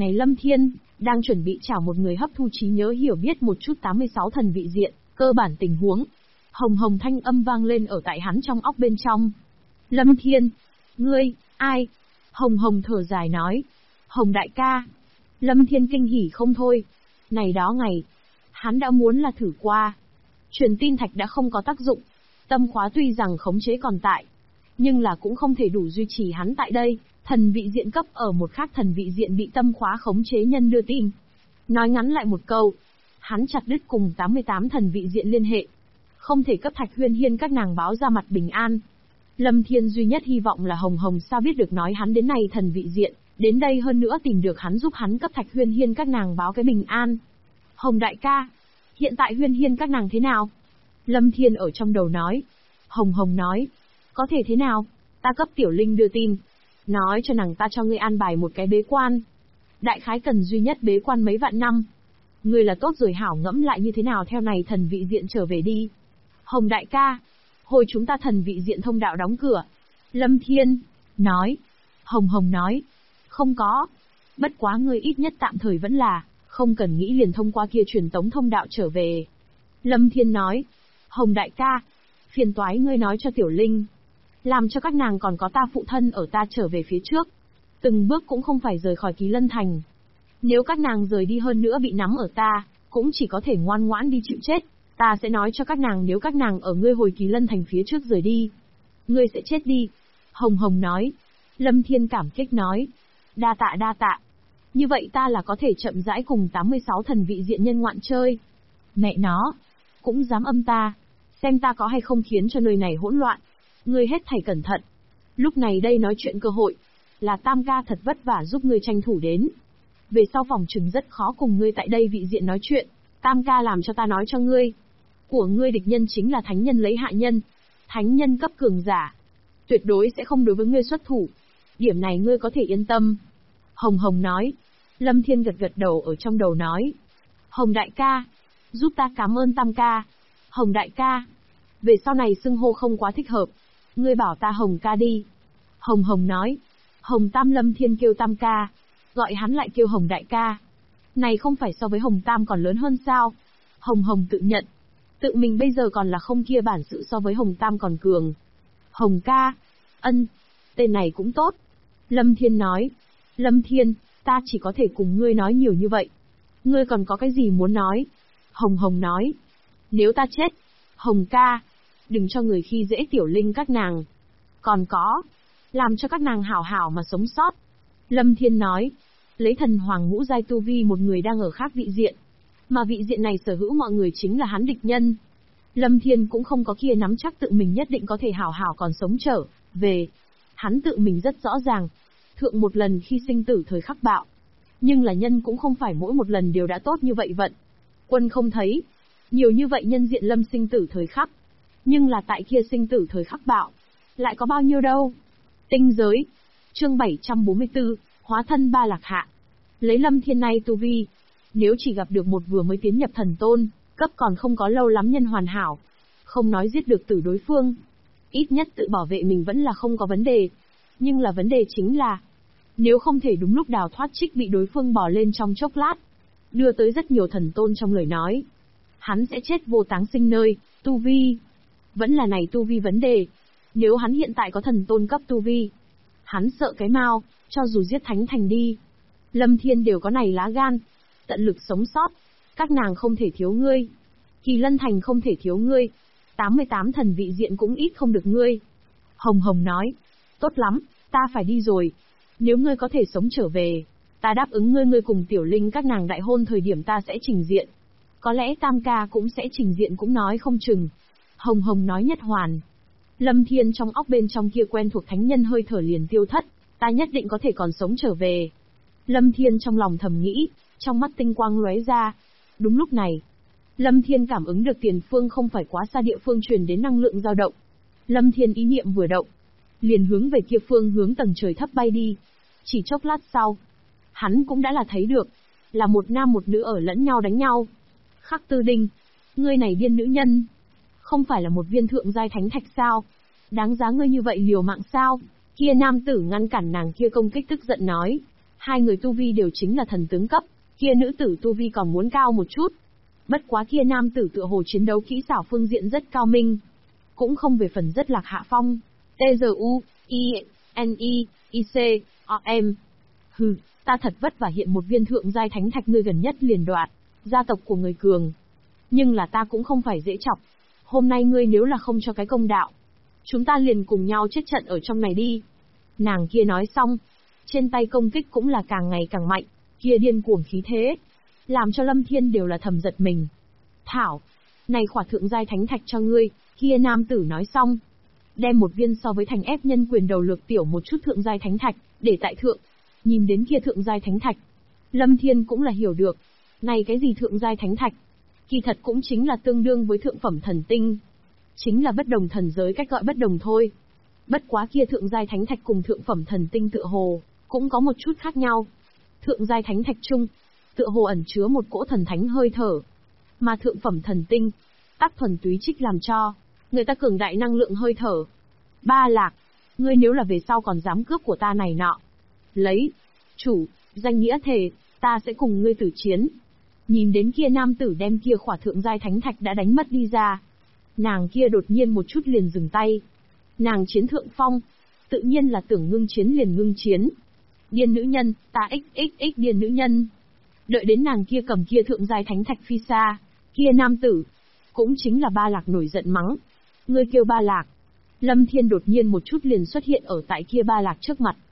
này Lâm Thiên, đang chuẩn bị chào một người hấp thu trí nhớ hiểu biết một chút 86 thần vị diện, cơ bản tình huống. Hồng hồng thanh âm vang lên ở tại hắn trong óc bên trong. Lâm Thiên, ngươi, ai? Hồng hồng thở dài nói. Hồng đại ca. Lâm Thiên kinh hỉ không thôi. Này đó ngày, hắn đã muốn là thử qua. Truyền tin thạch đã không có tác dụng. Tâm khóa tuy rằng khống chế còn tại, nhưng là cũng không thể đủ duy trì hắn tại đây. Thần vị diện cấp ở một khác thần vị diện bị tâm khóa khống chế nhân đưa tin. Nói ngắn lại một câu, hắn chặt đứt cùng 88 thần vị diện liên hệ. Không thể cấp Thạch Huyên Hiên các nàng báo ra mặt bình an. Lâm Thiên duy nhất hy vọng là Hồng Hồng sao biết được nói hắn đến này thần vị diện, đến đây hơn nữa tìm được hắn giúp hắn cấp Thạch Huyên Hiên các nàng báo cái bình an. Hồng đại ca, hiện tại Huyên Hiên các nàng thế nào? Lâm Thiên ở trong đầu nói. Hồng Hồng nói, có thể thế nào? Ta cấp Tiểu Linh đưa tin, nói cho nàng ta cho ngươi an bài một cái bế quan. Đại khái cần duy nhất bế quan mấy vạn năm. Ngươi là tốt rồi hảo ngẫm lại như thế nào theo này thần vị diện trở về đi. Hồng đại ca, hồi chúng ta thần vị diện thông đạo đóng cửa. Lâm Thiên nói. Hồng Hồng nói, không có. Bất quá ngươi ít nhất tạm thời vẫn là, không cần nghĩ liền thông qua kia truyền tống thông đạo trở về. Lâm Thiên nói, Hồng đại ca, phiền toái ngươi nói cho Tiểu Linh, làm cho các nàng còn có ta phụ thân ở ta trở về phía trước. Từng bước cũng không phải rời khỏi Ký Lân Thành. Nếu các nàng rời đi hơn nữa bị nắm ở ta, cũng chỉ có thể ngoan ngoãn đi chịu chết. Ta sẽ nói cho các nàng nếu các nàng ở ngươi hồi Ký Lân Thành phía trước rời đi, ngươi sẽ chết đi. Hồng Hồng nói. Lâm Thiên cảm kích nói. Đa tạ đa tạ. Như vậy ta là có thể chậm rãi cùng 86 thần vị diện nhân ngoạn chơi. Mẹ nó, cũng dám âm ta. Xem ta có hay không khiến cho nơi này hỗn loạn. Ngươi hết thảy cẩn thận. Lúc này đây nói chuyện cơ hội, là Tam ca thật vất vả giúp ngươi tranh thủ đến. Về sau phòng trừng rất khó cùng ngươi tại đây vị diện nói chuyện. Tam ca làm cho ta nói cho ngươi. Của ngươi địch nhân chính là thánh nhân lấy hạ nhân. Thánh nhân cấp cường giả. Tuyệt đối sẽ không đối với ngươi xuất thủ. Điểm này ngươi có thể yên tâm. Hồng Hồng nói. Lâm Thiên gật gật đầu ở trong đầu nói. Hồng đại ca, giúp ta cảm ơn Tam ca. Hồng đại ca, về sau này xưng hô không quá thích hợp. Ngươi bảo ta Hồng ca đi. Hồng Hồng nói. Hồng Tam Lâm Thiên kêu Tam ca. Gọi hắn lại kêu Hồng đại ca. Này không phải so với Hồng Tam còn lớn hơn sao? Hồng Hồng tự nhận. Tự mình bây giờ còn là không kia bản sự so với Hồng Tam còn cường. Hồng ca. Ân. Tên này cũng tốt. Lâm Thiên nói. Lâm Thiên, ta chỉ có thể cùng ngươi nói nhiều như vậy. Ngươi còn có cái gì muốn nói? Hồng Hồng nói. Nếu ta chết, Hồng ca, đừng cho người khi dễ Tiểu Linh các nàng. Còn có, làm cho các nàng hảo hảo mà sống sót. Lâm Thiên nói. Lấy thần hoàng ngũ giai tu vi một người đang ở khác vị diện. Mà vị diện này sở hữu mọi người chính là hắn địch nhân. Lâm Thiên cũng không có kia nắm chắc tự mình nhất định có thể hảo hảo còn sống trở về. Hắn tự mình rất rõ ràng. Thượng một lần khi sinh tử thời khắc bạo. Nhưng là nhân cũng không phải mỗi một lần đều đã tốt như vậy vận. Quân không thấy. Nhiều như vậy nhân diện lâm sinh tử thời khắc. Nhưng là tại kia sinh tử thời khắc bạo. Lại có bao nhiêu đâu. Tinh giới. Chương 744, hóa thân ba lạc hạ. Lấy Lâm Thiên nay tu vi. Nếu chỉ gặp được một vừa mới tiến nhập thần tôn, cấp còn không có lâu lắm nhân hoàn hảo. Không nói giết được tử đối phương. Ít nhất tự bảo vệ mình vẫn là không có vấn đề. Nhưng là vấn đề chính là, nếu không thể đúng lúc đào thoát trích bị đối phương bỏ lên trong chốc lát, đưa tới rất nhiều thần tôn trong lời nói. Hắn sẽ chết vô táng sinh nơi, tu vi. Vẫn là này tu vi vấn đề. Nếu hắn hiện tại có thần tôn cấp tu vi, hắn sợ cái mau, cho dù giết thánh thành đi. Lâm Thiên đều có này lá gan. Tận lực sống sót. Các nàng không thể thiếu ngươi. Kỳ Lân Thành không thể thiếu ngươi. 88 thần vị diện cũng ít không được ngươi. Hồng Hồng nói. Tốt lắm, ta phải đi rồi. Nếu ngươi có thể sống trở về, ta đáp ứng ngươi cùng Tiểu Linh các nàng đại hôn thời điểm ta sẽ trình diện. Có lẽ Tam ca cũng sẽ trình diện cũng nói không chừng. Hồng Hồng nói nhất hoàn. Lâm Thiên trong óc bên trong kia quen thuộc thánh nhân hơi thở liền tiêu thất. Ta nhất định có thể còn sống trở về. Lâm Thiên trong lòng thầm nghĩ, trong mắt tinh quang lóe ra. Đúng lúc này, Lâm Thiên cảm ứng được tiền phương không phải quá xa địa phương truyền đến năng lượng dao động. Lâm Thiên ý niệm vừa động, liền hướng về kia phương hướng tầng trời thấp bay đi. Chỉ chốc lát sau, hắn cũng đã là thấy được, là một nam một nữ ở lẫn nhau đánh nhau. Khắc Tư Đinh, ngươi này điên nữ nhân, không phải là một viên thượng giai thánh thạch sao? Đáng giá ngươi như vậy liều mạng sao? Kia nam tử ngăn cản nàng kia công kích tức giận nói. Hai người tu vi đều chính là thần tướng cấp, kia nữ tử tu vi còn muốn cao một chút. Bất quá kia nam tử tựa hồ chiến đấu kỹ xảo phương diện rất cao minh. Cũng không về phần rất lạc hạ phong. T-Z-U-I-N-I-I-C-O-M. Hừ, ta thật vất vả hiện một viên thượng giai thánh thạch ngươi gần nhất liền đoạt, gia tộc của người cường. Nhưng là ta cũng không phải dễ chọc. Hôm nay ngươi nếu là không cho cái công đạo, chúng ta liền cùng nhau chết trận ở trong này đi. Nàng kia nói xong, trên tay công kích cũng là càng ngày càng mạnh, kia điên cuồng khí thế, làm cho Lâm Thiên đều là thầm giật mình. Thảo, này khỏa thượng giai thánh thạch cho ngươi, kia nam tử nói xong, đem một viên so với thành ép nhân quyền đầu lược tiểu một chút thượng giai thánh thạch, để tại thượng. Nhìn đến kia thượng giai thánh thạch, Lâm Thiên cũng là hiểu được, này cái gì thượng giai thánh thạch, kỳ thật cũng chính là tương đương với thượng phẩm thần tinh. Chính là bất đồng thần giới cách gọi bất đồng thôi. Bất quá kia thượng giai thánh thạch cùng thượng phẩm thần tinh tựa hồ, cũng có một chút khác nhau. Thượng giai thánh thạch chung, tựa hồ ẩn chứa một cỗ thần thánh hơi thở. Mà thượng phẩm thần tinh, tắc thuần túy trích làm cho người ta cường đại năng lượng hơi thở. Ba Lạc, ngươi nếu là về sau còn dám cướp của ta này nọ, lấy chủ danh nghĩa thề, ta sẽ cùng ngươi tử chiến. Nhìn đến kia nam tử đem kia khỏa thượng giai thánh thạch đã đánh mất đi ra, nàng kia đột nhiên một chút liền dừng tay. Nàng chiến thượng phong, tự nhiên là tưởng ngưng chiến liền ngưng chiến. Điên nữ nhân, ta xxx điên nữ nhân. Đợi đến nàng kia cầm kia thượng giai thánh thạch phi xa, kia nam tử, cũng chính là Ba Lạc nổi giận mắng. Ngươi kêu Ba Lạc. Lâm Thiên đột nhiên một chút liền xuất hiện ở tại kia Ba Lạc trước mặt.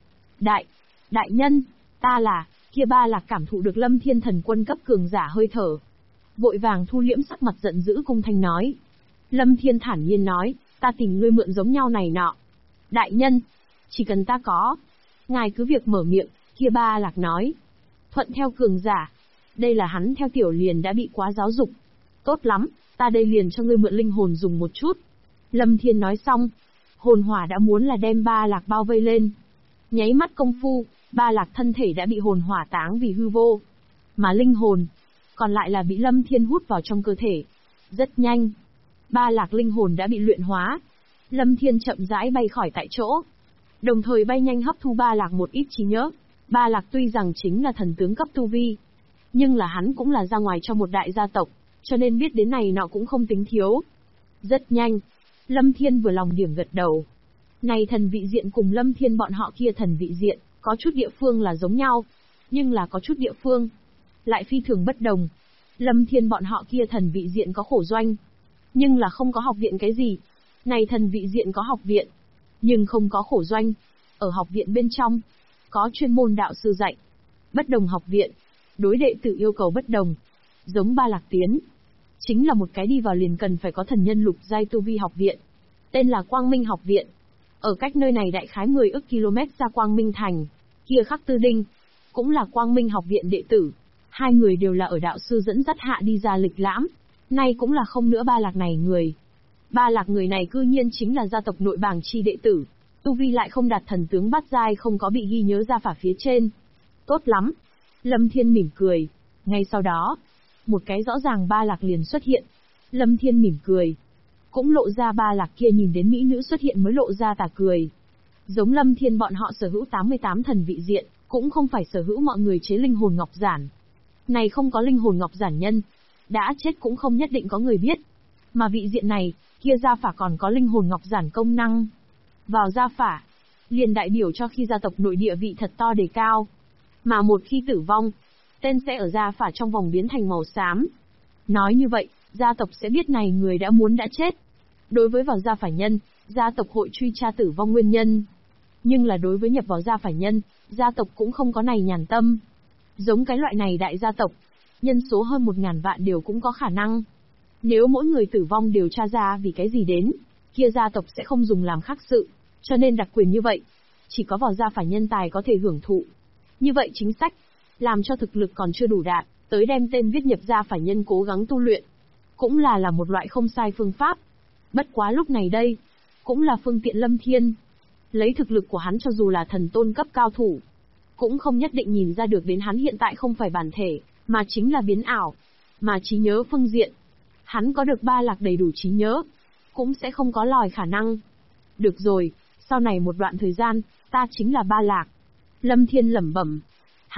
Đại nhân, ta là, kia Ba Lạc cảm thụ được Lâm Thiên thần quân cấp cường giả hơi thở. Vội vàng thu liễm sắc mặt giận dữ cung thanh nói. Lâm Thiên thản nhiên nói, ta tìm ngươi mượn giống nhau này nọ. Đại nhân, chỉ cần ta có, ngài cứ việc mở miệng, kia Ba Lạc nói. Thuận theo cường giả, đây là hắn theo tiểu liền đã bị quá giáo dục. Tốt lắm, ta đây liền cho ngươi mượn linh hồn dùng một chút. Lâm Thiên nói xong, hồn hỏa đã muốn là đem Ba Lạc bao vây lên. Nháy mắt công phu, Ba Lạc thân thể đã bị hồn hỏa táng vì hư vô. Mà linh hồn, còn lại là bị Lâm Thiên hút vào trong cơ thể. Rất nhanh, Ba Lạc linh hồn đã bị luyện hóa. Lâm Thiên chậm rãi bay khỏi tại chỗ, đồng thời bay nhanh hấp thu Ba Lạc một ít trí nhớ. Ba Lạc tuy rằng chính là thần tướng cấp tu vi, nhưng là hắn cũng là ra ngoài cho một đại gia tộc, cho nên biết đến này nọ cũng không tính thiếu. Rất nhanh, Lâm Thiên vừa lòng điểm gật đầu. Này thần vị diện cùng Lâm Thiên bọn họ kia thần vị diện, có chút địa phương là giống nhau, nhưng là có chút địa phương lại phi thường bất đồng. Lâm Thiên bọn họ kia thần vị diện có khổ doanh, nhưng là không có học viện cái gì. Này thần vị diện có học viện, nhưng không có khổ doanh. Ở học viện bên trong, có chuyên môn đạo sư dạy. Bất đồng học viện, đối đệ tử yêu cầu bất đồng. Giống Ba Lạc tiến, chính là một cái đi vào liền cần phải có thần nhân lục giai tu vi học viện. Tên là Quang Minh học viện. Ở cách nơi này đại khái 10 ức km ra Quang Minh thành, kia Khắc Tư Đinh, cũng là Quang Minh học viện đệ tử. Hai người đều là ở đạo sư dẫn dắt hạ đi ra lịch lãm. Nay cũng là không nữa Ba Lạc này người. Ba Lạc người này cư nhiên chính là gia tộc nội bảng chi đệ tử. Tu vi lại không đạt thần tướng bát giai, không có bị ghi nhớ ra phả phía trên. Tốt lắm. Lâm Thiên mỉm cười. Ngay sau đó, một cái rõ ràng Ba Lạc liền xuất hiện. Lâm Thiên mỉm cười. Cũng lộ ra Ba Lạc kia nhìn đến mỹ nữ xuất hiện mới lộ ra tà cười. Giống Lâm Thiên bọn họ sở hữu 88 thần vị diện, cũng không phải sở hữu mọi người chế linh hồn ngọc giản. Này không có linh hồn ngọc giản nhân, đã chết cũng không nhất định có người biết. Mà vị diện này, kia gia phả còn có linh hồn ngọc giản công năng. Vào gia phả, liền đại biểu cho khi gia tộc nội địa vị thật to đề cao. Mà một khi tử vong, tên sẽ ở gia phả trong vòng biến thành màu xám. Nói như vậy, gia tộc sẽ biết này người đã chết. Đối với vào gia phả nhân, gia tộc hội truy tra tử vong nguyên nhân. Nhưng là đối với nhập vào gia phả nhân, gia tộc cũng không có này nhàn tâm. Giống cái loại này đại gia tộc, nhân số hơn 1000 vạn đều cũng có khả năng. Nếu mỗi người tử vong đều tra ra vì cái gì đến, kia gia tộc sẽ không dùng làm khác sự, cho nên đặc quyền như vậy, chỉ có vào gia phả nhân tài có thể hưởng thụ. Như vậy chính sách, làm cho thực lực còn chưa đủ đạt, tới đem tên viết nhập gia phả nhân cố gắng tu luyện, cũng là một loại không sai phương pháp. Bất quá lúc này đây, cũng là phương tiện Lâm Thiên. Lấy thực lực của hắn cho dù là thần tôn cấp cao thủ, cũng không nhất định nhìn ra được đến hắn hiện tại không phải bản thể, mà chính là biến ảo. Mà trí nhớ phương diện, hắn có được Ba Lạc đầy đủ trí nhớ, cũng sẽ không có lòi khả năng. Được rồi, sau này một đoạn thời gian, ta chính là Ba Lạc. Lâm Thiên lẩm bẩm.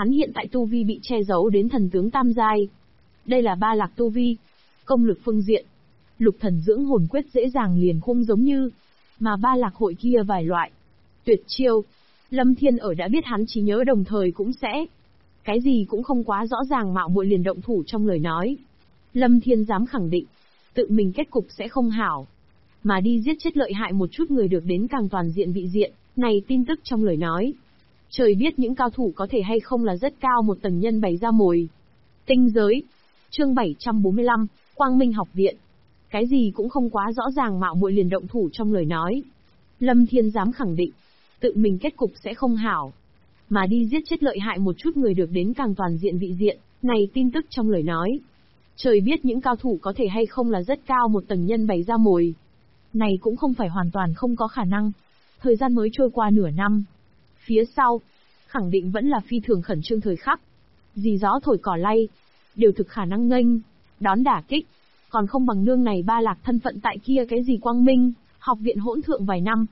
Hắn hiện tại tu vi bị che giấu đến thần tướng tam giai. Đây là Ba Lạc tu vi. Công lực phương diện, Lục Thần dưỡng hồn quyết dễ dàng liền khung giống như, mà Ba Lạc hội kia vài loại. Tuyệt chiêu. Lâm Thiên ở đã biết hắn trí nhớ đồng thời cũng sẽ. Cái gì cũng không quá rõ ràng mạo muội liền động thủ trong lời nói. Lâm Thiên dám khẳng định, tự mình kết cục sẽ không hảo. Mà đi giết chết lợi hại một chút người được đến càng toàn diện vị diện, này tin tức trong lời nói. Trời biết những cao thủ có thể hay không là rất cao một tầng nhân bày ra mồi. Tinh giới. Chương 745, Quang Minh học viện. Cái gì cũng không quá rõ ràng mạo muội liền động thủ trong lời nói. Lâm Thiên dám khẳng định, tự mình kết cục sẽ không hảo. Mà đi giết chết lợi hại một chút người được đến càng toàn diện vị diện, này tin tức trong lời nói. Trời biết những cao thủ có thể hay không là rất cao một tầng nhân bày ra mồi. Này cũng không phải hoàn toàn không có khả năng. Thời gian mới trôi qua nửa năm. Phía sau, khẳng định vẫn là phi thường khẩn trương thời khắc. Dì gió thổi cỏ lay, đều thực khả năng nghênh, đón đả kích. Còn không bằng nương này Ba Lạc thân phận tại kia cái gì Quang Minh, học viện hỗn thượng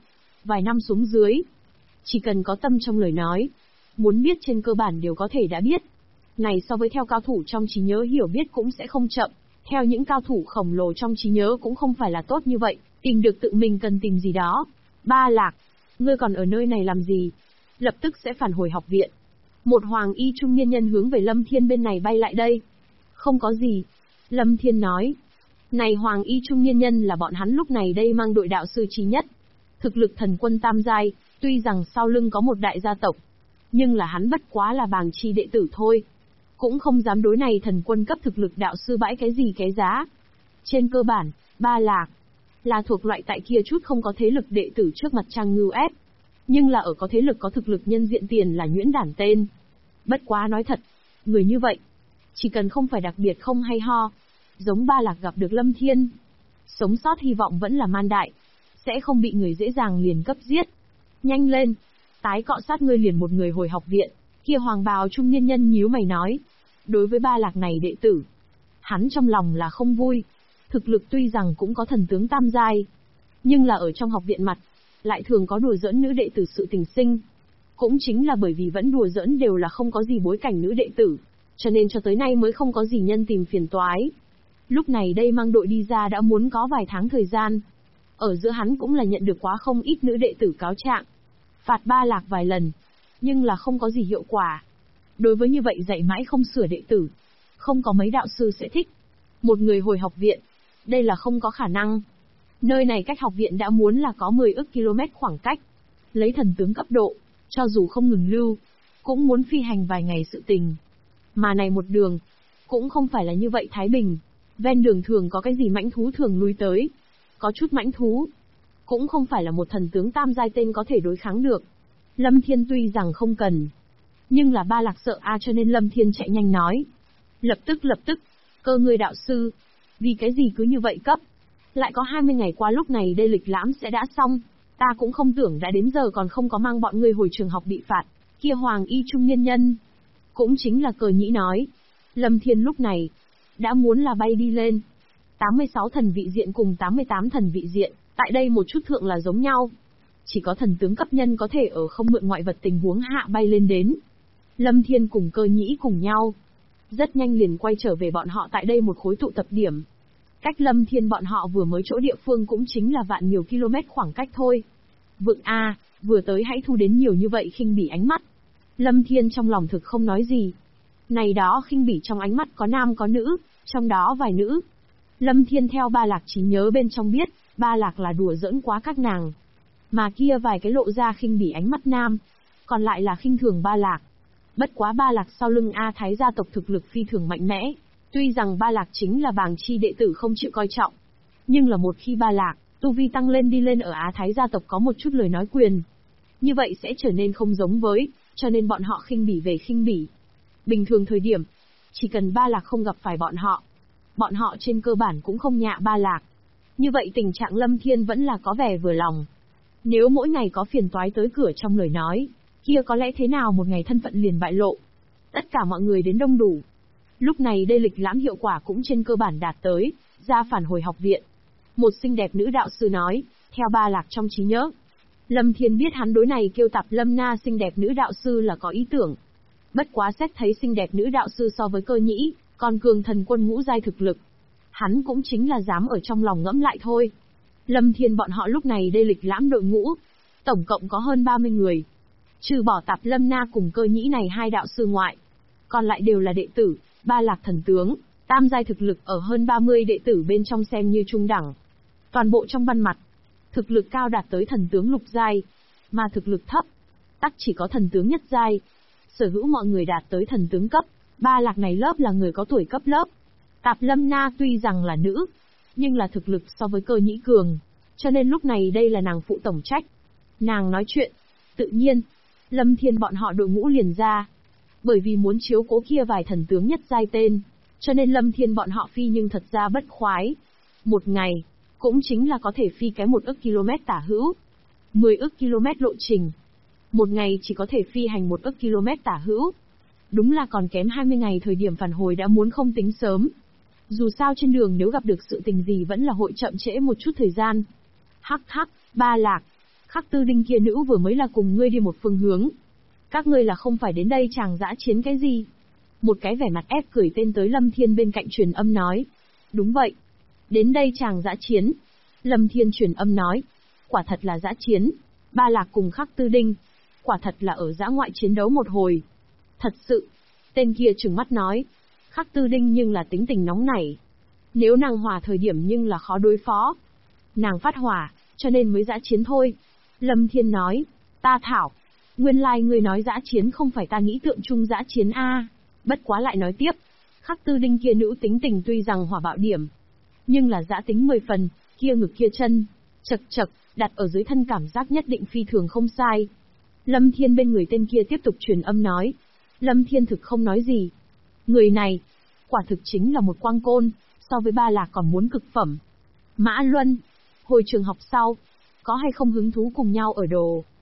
vài năm xuống dưới. Chỉ cần có tâm trong lời nói, muốn biết trên cơ bản đều có thể đã biết. Này so với theo cao thủ trong trí nhớ hiểu biết cũng sẽ không chậm, theo những cao thủ khổng lồ trong trí nhớ cũng không phải là tốt như vậy, tìm được tự mình cần tìm gì đó. Ba Lạc, ngươi còn ở nơi này làm gì? Lập tức sẽ phản hồi học viện. Một hoàng y trung niên nhân hướng về Lâm Thiên bên này bay lại đây. Không có gì. Lâm Thiên nói. Này hoàng y trung niên nhân là bọn hắn lúc này đây mang đội đạo sư trí nhất. Thực lực thần quân tam giai, tuy rằng sau lưng có một đại gia tộc, nhưng là hắn bất quá là bàng chi đệ tử thôi. Cũng không dám đối này thần quân cấp thực lực đạo sư bãi cái gì cái giá. Trên cơ bản, Ba Lạc là thuộc loại tại kia chút không có thế lực đệ tử trước mặt trang ngưu ép. Nhưng là ở có thế lực có thực lực nhân diện tiền là nhuyễn đản tên. Bất quá nói thật, người như vậy, chỉ cần không phải đặc biệt không hay ho, giống Ba Lạc gặp được Lâm Thiên, sống sót hy vọng vẫn là man đại, sẽ không bị người dễ dàng liền cấp giết. Nhanh lên, tái cọ sát ngươi liền một người hồi học viện. Kia hoàng bào trung niên nhân nhíu mày nói. Đối với Ba Lạc này đệ tử, hắn trong lòng là không vui. Thực lực tuy rằng cũng có thần tướng tam giai, nhưng là ở trong học viện mặt, lại thường có đùa giỡn nữ đệ tử sự tình sinh. Cũng chính là bởi vì vẫn đùa giỡn đều là không có gì bối cảnh nữ đệ tử, cho nên cho tới nay mới không có gì nhân tìm phiền toái. Lúc này đây mang đội đi ra đã muốn có vài tháng thời gian. Ở giữa hắn cũng là nhận được quá không ít nữ đệ tử cáo trạng, phạt Ba Lạc vài lần, nhưng là không có gì hiệu quả. Đối với như vậy dạy mãi không sửa đệ tử, không có mấy đạo sư sẽ thích. Một người hồi học viện, đây là không có khả năng. Nơi này cách học viện đã muốn là có 10 ức km khoảng cách. Lấy thần tướng cấp độ, cho dù không ngừng lưu, cũng muốn phi hành vài ngày sự tình. Mà này một đường, cũng không phải là như vậy thái bình. Ven đường thường có cái gì mãnh thú thường lui tới. Có chút mãnh thú, cũng không phải là một thần tướng tam giai tên có thể đối kháng được. Lâm Thiên tuy rằng không cần, nhưng là Ba Lạc sợ cho nên Lâm Thiên chạy nhanh nói. Lập tức, cơ người đạo sư, vì cái gì cứ như vậy cấp? Lại có 20 ngày qua lúc này đây lịch lãm sẽ đã xong, ta cũng không tưởng đã đến giờ còn không có mang bọn ngươi hồi trường học bị phạt. Kia hoàng y trung niên nhân, cũng chính là Cờ Nhĩ nói. Lâm Thiên lúc này, đã muốn là bay đi lên. 86 thần vị diện cùng 88 thần vị diện, tại đây một chút thượng là giống nhau. Chỉ có thần tướng cấp nhân có thể ở không mượn ngoại vật tình huống hạ bay lên đến. Lâm Thiên cùng Cơ Nhĩ cùng nhau, rất nhanh liền quay trở về bọn họ tại đây một khối tụ tập điểm. Cách Lâm Thiên bọn họ vừa mới chỗ địa phương cũng chính là vạn nhiều km khoảng cách thôi. Vượng A, vừa tới hãy thu đến nhiều như vậy khinh bỉ ánh mắt. Lâm Thiên trong lòng thực không nói gì. Này đó khinh bỉ trong ánh mắt có nam có nữ, trong đó vài nữ. Lâm Thiên theo Ba Lạc trí nhớ bên trong biết, Ba Lạc là đùa giỡn quá các nàng. Mà kia vài cái lộ ra khinh bỉ ánh mắt nam, còn lại là khinh thường Ba Lạc. Bất quá Ba Lạc sau lưng A Thái gia tộc thực lực phi thường mạnh mẽ. Tuy rằng Ba Lạc chính là bàng chi đệ tử không chịu coi trọng, nhưng là một khi Ba Lạc, tu vi tăng lên đi lên ở Á Thái gia tộc có một chút lời nói quyền. Như vậy sẽ trở nên không giống với, cho nên bọn họ khinh bỉ về khinh bỉ. Bình thường thời điểm, chỉ cần Ba Lạc không gặp phải bọn họ trên cơ bản cũng không nhạ Ba Lạc. Như vậy tình trạng Lâm Thiên vẫn là có vẻ vừa lòng. Nếu mỗi ngày có phiền toái tới cửa trong lời nói, kia có lẽ thế nào một ngày thân phận liền bại lộ. Tất cả mọi người đến đông đủ. Lúc này đây lịch lãm hiệu quả cũng trên cơ bản đạt tới, ra phản hồi học viện. Một xinh đẹp nữ đạo sư nói, theo Ba Lạc trong trí nhớ. Lâm Thiên biết hắn đối này kêu tạp Lâm Na xinh đẹp nữ đạo sư là có ý tưởng. Bất quá xét thấy xinh đẹp nữ đạo sư so với Cơ Nhĩ, còn cường thần quân ngũ giai thực lực. Hắn cũng chính là dám ở trong lòng ngẫm lại thôi. Lâm Thiên bọn họ lúc này đây lịch lãm đội ngũ. Tổng cộng có hơn 30 người. Trừ bỏ Tạp Lâm Na cùng Cơ Nhĩ này hai đạo sư ngoại. Còn lại đều là đệ tử, ba lạc thần tướng, tam giai thực lực ở hơn 30 đệ tử bên trong xem như trung đẳng. Toàn bộ trong ban mặt, thực lực cao đạt tới thần tướng lục giai, mà thực lực thấp, tắc chỉ có thần tướng nhất giai. Sở hữu mọi người đạt tới thần tướng cấp, ba lạc này lớp là người có tuổi cấp lớp. Tạp Lâm Na tuy rằng là nữ, nhưng là thực lực so với Cơ Nhĩ cường, cho nên lúc này đây là nàng phụ tổng trách. Nàng nói chuyện, tự nhiên, Lâm Thiên bọn họ đội ngũ liền ra. Bởi vì muốn chiếu cố kia vài thần tướng nhất giai tên, cho nên Lâm Thiên bọn họ phi nhưng thật ra bất khoái. Một ngày, cũng chính là có thể phi cái 1 ức km tả hữu, 10 ức km lộ trình. Một ngày chỉ có thể phi hành 1 ức km tả hữu. Đúng là còn kém 20 ngày thời điểm phản hồi đã muốn không tính sớm. Dù sao trên đường nếu gặp được sự tình gì vẫn là hội chậm trễ một chút thời gian. Hắc hắc, ba lạc. Khắc Tư Đinh kia nữ vừa mới là cùng ngươi đi một phương hướng. Các ngươi là không phải đến đây chàng dã chiến cái gì? Một cái vẻ mặt ép cười tên tới Lâm Thiên bên cạnh truyền âm nói. Đúng vậy. Đến đây chàng dã chiến. Lâm Thiên truyền âm nói. Quả thật là dã chiến. Ba lạc cùng Khắc Tư Đinh. Quả thật là ở dã ngoại chiến đấu một hồi. Thật sự. Tên kia trừng mắt nói. Khắc Tư Đinh nhưng là tính tình nóng nảy. Nếu nàng hỏa thời điểm nhưng là khó đối phó. Nàng phát hỏa, cho nên mới dã chiến thôi. Lâm Thiên nói. Ta thảo. Nguyên lai ngươi nói dã chiến không phải ta nghĩ tượng chung dã chiến a. Bất quá lại nói tiếp. Khắc Tư Đinh kia nữ tính tình tuy rằng hỏa bạo điểm, nhưng là dã tính 10 phần, kia ngực kia chân, chật chật, đặt ở dưới thân cảm giác nhất định phi thường không sai. Lâm Thiên bên người tên kia tiếp tục truyền âm nói. Lâm Thiên thực không nói gì. Người này, quả thực chính là một quang côn, so với ba lạc còn muốn cực phẩm. Mã Luân, hồi trường học sau, có hay không hứng thú cùng nhau ở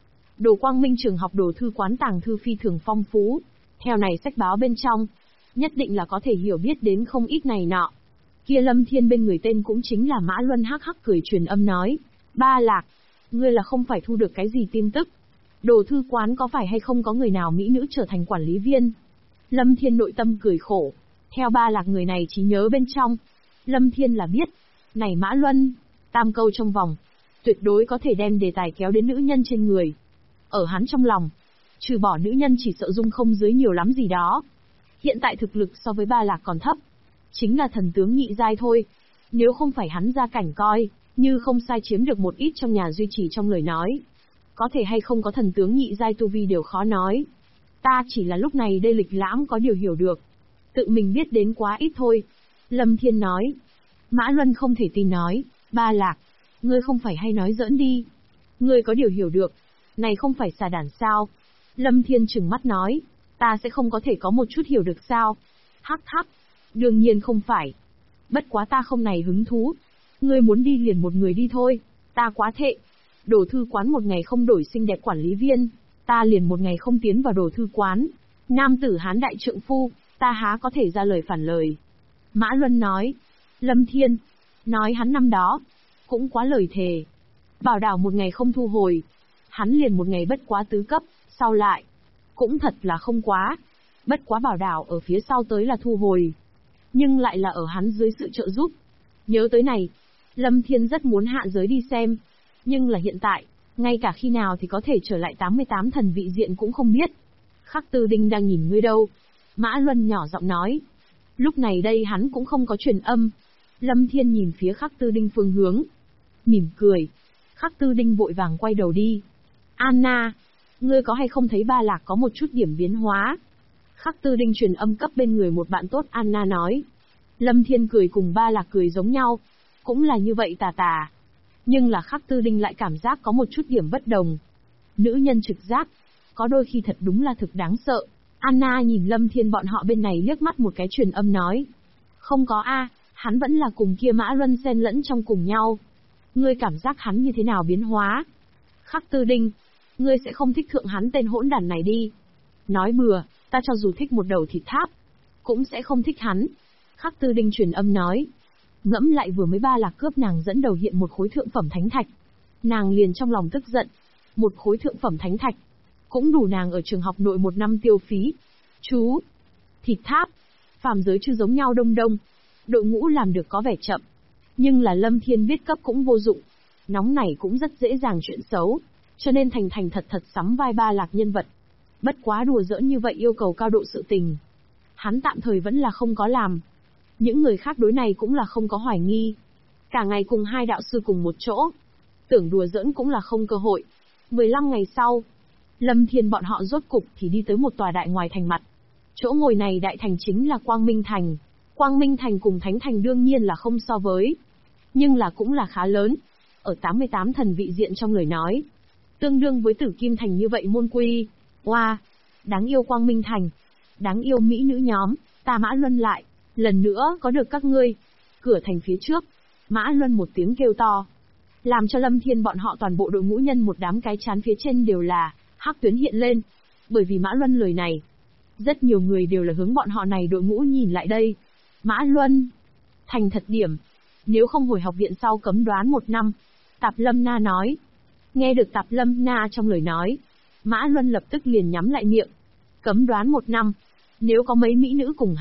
Đồ Quang Minh trường học đồ thư quán tàng thư phi thường phong phú. Theo này sách báo bên trong, nhất định là có thể hiểu biết đến không ít này nọ. Kia Lâm Thiên bên người tên cũng chính là Mã Luân hắc hắc cười truyền âm nói. Ba lạc, ngươi là không phải thu được cái gì tin tức. Đồ thư quán có phải hay không có người nào mỹ nữ trở thành quản lý viên? Lâm Thiên nội tâm cười khổ. Theo ba lạc người này trí nhớ bên trong, Lâm Thiên là biết. Này Mã Luân, tam câu trong vòng, tuyệt đối có thể đem đề tài kéo đến nữ nhân trên người. Ở hắn trong lòng, trừ bỏ nữ nhân chỉ sợ dung không dưới nhiều lắm gì đó. Hiện tại thực lực so với ba lạc còn thấp. Chính là thần tướng nhị giai thôi. Nếu không phải hắn ra cảnh coi, như không sai chiếm được một ít trong nhà duy trì trong lời nói. Có thể hay không có thần tướng nhị giai tu vi đều khó nói. Ta chỉ là lúc này đây lịch lãm có điều hiểu được. Tự mình biết đến quá ít thôi. Lâm Thiên nói. Mã Luân không thể tin nói. Ba lạc, ngươi không phải hay nói giỡn đi. Ngươi có điều hiểu được. Này không phải xà đản sao? Lâm Thiên trừng mắt nói. Ta sẽ không có thể có một chút hiểu được sao? Hắc hắc. Đương nhiên không phải. Bất quá ta không này hứng thú. Ngươi muốn đi liền một người đi thôi. Ta quá thệ. Đồ thư quán một ngày không đổi xinh đẹp quản lý viên. Ta liền một ngày không tiến vào đồ thư quán. Nam tử hán đại trượng phu. Ta há có thể ra lời phản lời. Mã Luân nói. Lâm Thiên. Nói hắn năm đó. Cũng quá lời thề. Bảo đảo một ngày không thu hồi. Hắn liền một ngày bất quá tứ cấp. Sau lại. Cũng thật là không quá. Bất quá bảo đảo ở phía sau tới là thu hồi. Nhưng lại là ở hắn dưới sự trợ giúp. Nhớ tới này. Lâm Thiên rất muốn hạ giới đi xem. Nhưng là hiện tại. Ngay cả khi nào thì có thể trở lại 88 thần vị diện cũng không biết. Khắc Tư Đinh đang nhìn ngươi đâu. Mã Luân nhỏ giọng nói. Lúc này đây hắn cũng không có truyền âm. Lâm Thiên nhìn phía Khắc Tư Đinh phương hướng. Mỉm cười. Khắc Tư Đinh vội vàng quay đầu đi. Anna, ngươi có hay không thấy ba lạc có một chút điểm biến hóa? Khắc Tư Đinh truyền âm cấp bên người một bạn tốt Anna nói. Lâm Thiên cười cùng ba lạc cười giống nhau. Cũng là như vậy tà tà. Nhưng là Khắc Tư Đinh lại cảm giác có một chút điểm bất đồng. Nữ nhân trực giác. Có đôi khi thật đúng là thực đáng sợ. Anna nhìn Lâm Thiên bọn họ bên này liếc mắt một cái truyền âm nói. Không có a, hắn vẫn là cùng kia Mã Luân xen lẫn trong cùng nhau. Ngươi cảm giác hắn như thế nào biến hóa? Khắc Tư Đinh, ngươi sẽ không thích thượng hắn tên hỗn đản này đi. Nói bừa, ta cho dù thích một đầu thịt tháp, cũng sẽ không thích hắn. Khắc Tư Đinh truyền âm nói. Ngẫm lại vừa mới ba lạc cướp nàng dẫn đầu hiện một khối thượng phẩm thánh thạch. Nàng liền trong lòng tức giận. Một khối thượng phẩm thánh thạch. Cũng đủ nàng ở trường học nội một năm tiêu phí. Chú. Thịt tháp. Phàm giới chứ giống nhau đông đông. Đội ngũ làm được có vẻ chậm. Nhưng là Lâm Thiên biết cấp cũng vô dụng. Nóng này cũng rất dễ dàng chuyện xấu. Cho nên thành thành thật thật sắm vai Ba Lạc nhân vật. Bất quá đùa giỡn như vậy yêu cầu cao độ sự tình. Hắn tạm thời vẫn là không có làm. Những người khác đối này cũng là không có hoài nghi. Cả ngày cùng hai đạo sư cùng một chỗ. Tưởng đùa giỡn cũng là không cơ hội. 15 ngày sau, Lâm Thiên bọn họ rốt cục thì đi tới một tòa đại ngoài thành mặt. Chỗ ngồi này đại thành chính là Quang Minh Thành. Quang Minh Thành cùng Thánh Thành đương nhiên là không so với. Nhưng là cũng là khá lớn. Ở 88 thần vị diện trong lời nói. Tương đương với Tử Kim Thành như vậy môn quy. Wow! Đáng yêu Quang Minh Thành. Đáng yêu mỹ nữ nhóm, ta Mã Luân lại. Lần nữa có được các ngươi. Cửa thành phía trước. Mã Luân một tiếng kêu to. Làm cho Lâm Thiên bọn họ toàn bộ đội ngũ nhân một đám cái chán phía trên đều là hắc tuyến hiện lên. Bởi vì Mã Luân lời này. Rất nhiều người đều là hướng bọn họ này đội ngũ nhìn lại đây. Mã Luân. Thành thật điểm. Nếu không hồi học viện sau cấm đoán 1 năm. Tạp Lâm Na nói. Nghe được Tạp Lâm Na trong lời nói. Mã Luân lập tức liền nhắm lại miệng. Cấm đoán 1 năm. Nếu có mấy mỹ nữ cùng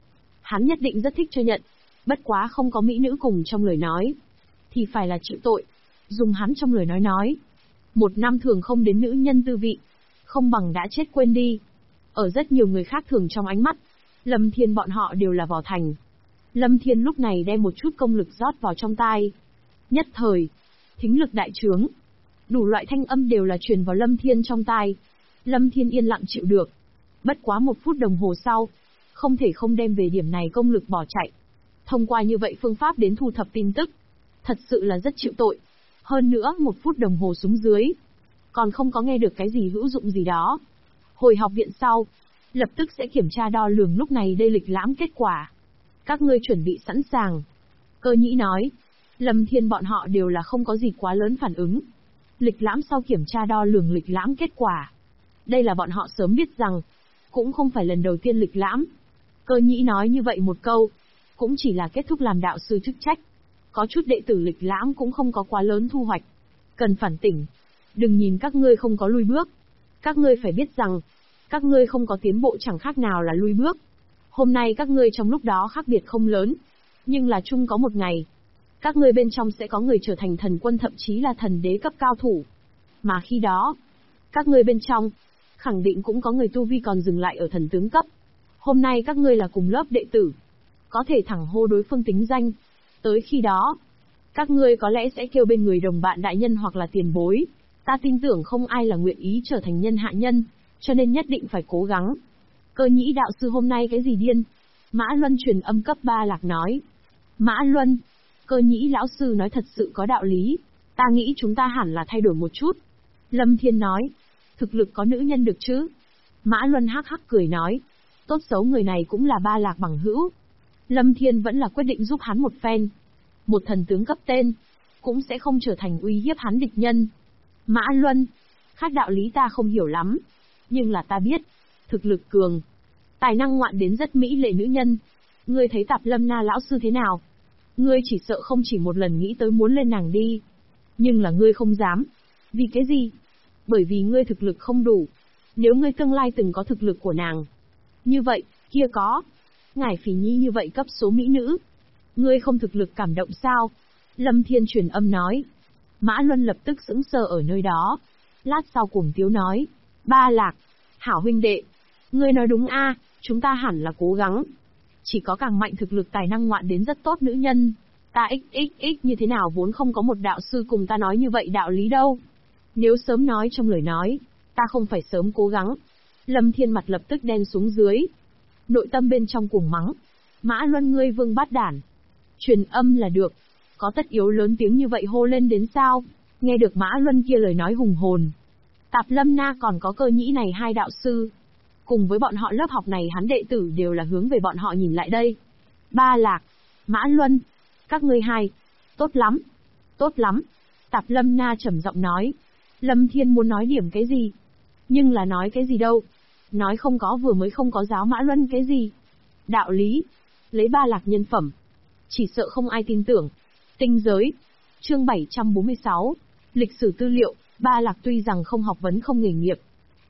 hắn nhất định rất thích cho nhận. Bất quá không có mỹ nữ cùng trong lời nói. Thì phải là chịu tội. Dùng hắn trong lời nói. 1 năm thường không đến nữ nhân tư vị. Không bằng đã chết quên đi. Ở rất nhiều người khác thường trong ánh mắt. Lâm Thiên bọn họ đều là vào thành. Lâm Thiên lúc này đem một chút công lực rót vào trong tai. Nhất thời. Thính lực đại trướng. Đủ loại thanh âm đều là truyền vào Lâm Thiên trong tai. Lâm Thiên yên lặng chịu được. Bất quá 1 phút đồng hồ sau. Không thể không đem về điểm này công lực bỏ chạy. Thông qua như vậy phương pháp đến thu thập tin tức. Thật sự là rất chịu tội. Hơn nữa 1 phút đồng hồ xuống dưới. Còn không có nghe được cái gì hữu dụng gì đó. Hồi học viện sau. Lập tức sẽ kiểm tra đo lường lúc này đây lịch lãm kết quả. Các ngươi chuẩn bị sẵn sàng. Cơ Nhĩ nói. Lâm Thiên bọn họ đều là không có gì quá lớn phản ứng. Lịch lãm sau kiểm tra đo lường lịch lãm kết quả. Đây là bọn họ sớm biết rằng. Cũng không phải lần đầu tiên lịch lãm. Cơ Nhĩ nói như vậy một câu. Cũng chỉ là kết thúc làm đạo sư chức trách. Có chút đệ tử lịch lãm cũng không có quá lớn thu hoạch. Cần phản tỉnh. Đừng nhìn các ngươi không có lui bước. Các ngươi phải biết rằng. Các ngươi không có tiến bộ chẳng khác nào là lui bước. Hôm nay các ngươi trong lúc đó khác biệt không lớn. Nhưng là chung có một ngày. Các ngươi bên trong sẽ có người trở thành thần quân thậm chí là thần đế cấp cao thủ. Mà khi đó. Các ngươi bên trong. Khẳng định cũng có người tu vi còn dừng lại ở thần tướng cấp. Hôm nay các ngươi là cùng lớp đệ tử. Có thể thẳng hô đối phương tính danh. Tới khi đó. Các ngươi có lẽ sẽ kêu bên người đồng bạn đại nhân hoặc là tiền bối. Ta tin tưởng không ai là nguyện ý trở thành nhân hạ nhân. Cho nên nhất định phải cố gắng. Cơ Nhĩ đạo sư hôm nay cái gì điên? Mã Luân truyền âm cấp 3 Lạc nói. Mã Luân. Cơ Nhĩ lão sư nói thật sự có đạo lý. Ta nghĩ chúng ta hẳn là thay đổi một chút. Lâm Thiên nói. Thực lực có nữ nhân được chứ? Mã Luân hắc hắc cười nói. Tốt xấu người này cũng là 3 Lạc bằng hữu. Lâm Thiên vẫn là quyết định giúp hắn một phen. Một thần tướng cấp tên. Cũng sẽ không trở thành uy hiếp hắn địch nhân. Mã Luân. Khác đạo lý ta không hiểu lắm. Nhưng là ta biết. Thực lực cường. Tài năng ngoạn đến rất mỹ lệ nữ nhân. Ngươi thấy Tạp Lâm Na lão sư thế nào? Ngươi chỉ sợ không chỉ một lần nghĩ tới muốn lên nàng đi. Nhưng là ngươi không dám. Vì cái gì? Bởi vì ngươi thực lực không đủ. Nếu ngươi tương lai từng có thực lực của nàng. Như vậy, kia có. Ngải Phỉ Nhi như vậy cấp số mỹ nữ. Ngươi không thực lực cảm động sao? Lâm Thiên truyền âm nói. Mã Luân lập tức sững sờ ở nơi đó. Lát sau cuồng tiếu nói. 3 Lạc. Hảo huynh đệ. Ngươi nói đúng a, chúng ta hẳn là cố gắng. Chỉ có càng mạnh thực lực tài năng ngoạn đến rất tốt nữ nhân. Ta xxx như thế nào vốn không có một đạo sư cùng ta nói như vậy đạo lý đâu. Nếu sớm nói trong lời nói, ta không phải sớm cố gắng. Lâm Thiên mặt lập tức đen xuống dưới. Nội tâm bên trong cuồng mắng. Mã Luân ngươi vương bát đản. Truyền âm là được. Có tất yếu lớn tiếng như vậy hô lên đến sao? Nghe được Mã Luân kia lời nói hùng hồn. Tạp Lâm Na còn có Cơ Nhĩ này hai đạo sư. Cùng với bọn họ lớp học này hắn đệ tử đều là hướng về bọn họ nhìn lại đây. 3 Lạc. Mã Luân. Các ngươi hai. Tốt lắm. Tốt lắm. Tạp Lâm Na trầm giọng nói. Lâm Thiên muốn nói điểm cái gì? Nhưng là nói cái gì đâu? Nói không có vừa mới không có giáo Mã Luân cái gì? Đạo lý. Lấy 3 Lạc nhân phẩm. Chỉ sợ không ai tin tưởng. Tinh giới. Chương 746. Lịch sử tư liệu. 3 Lạc tuy rằng không học vấn không nghề nghiệp.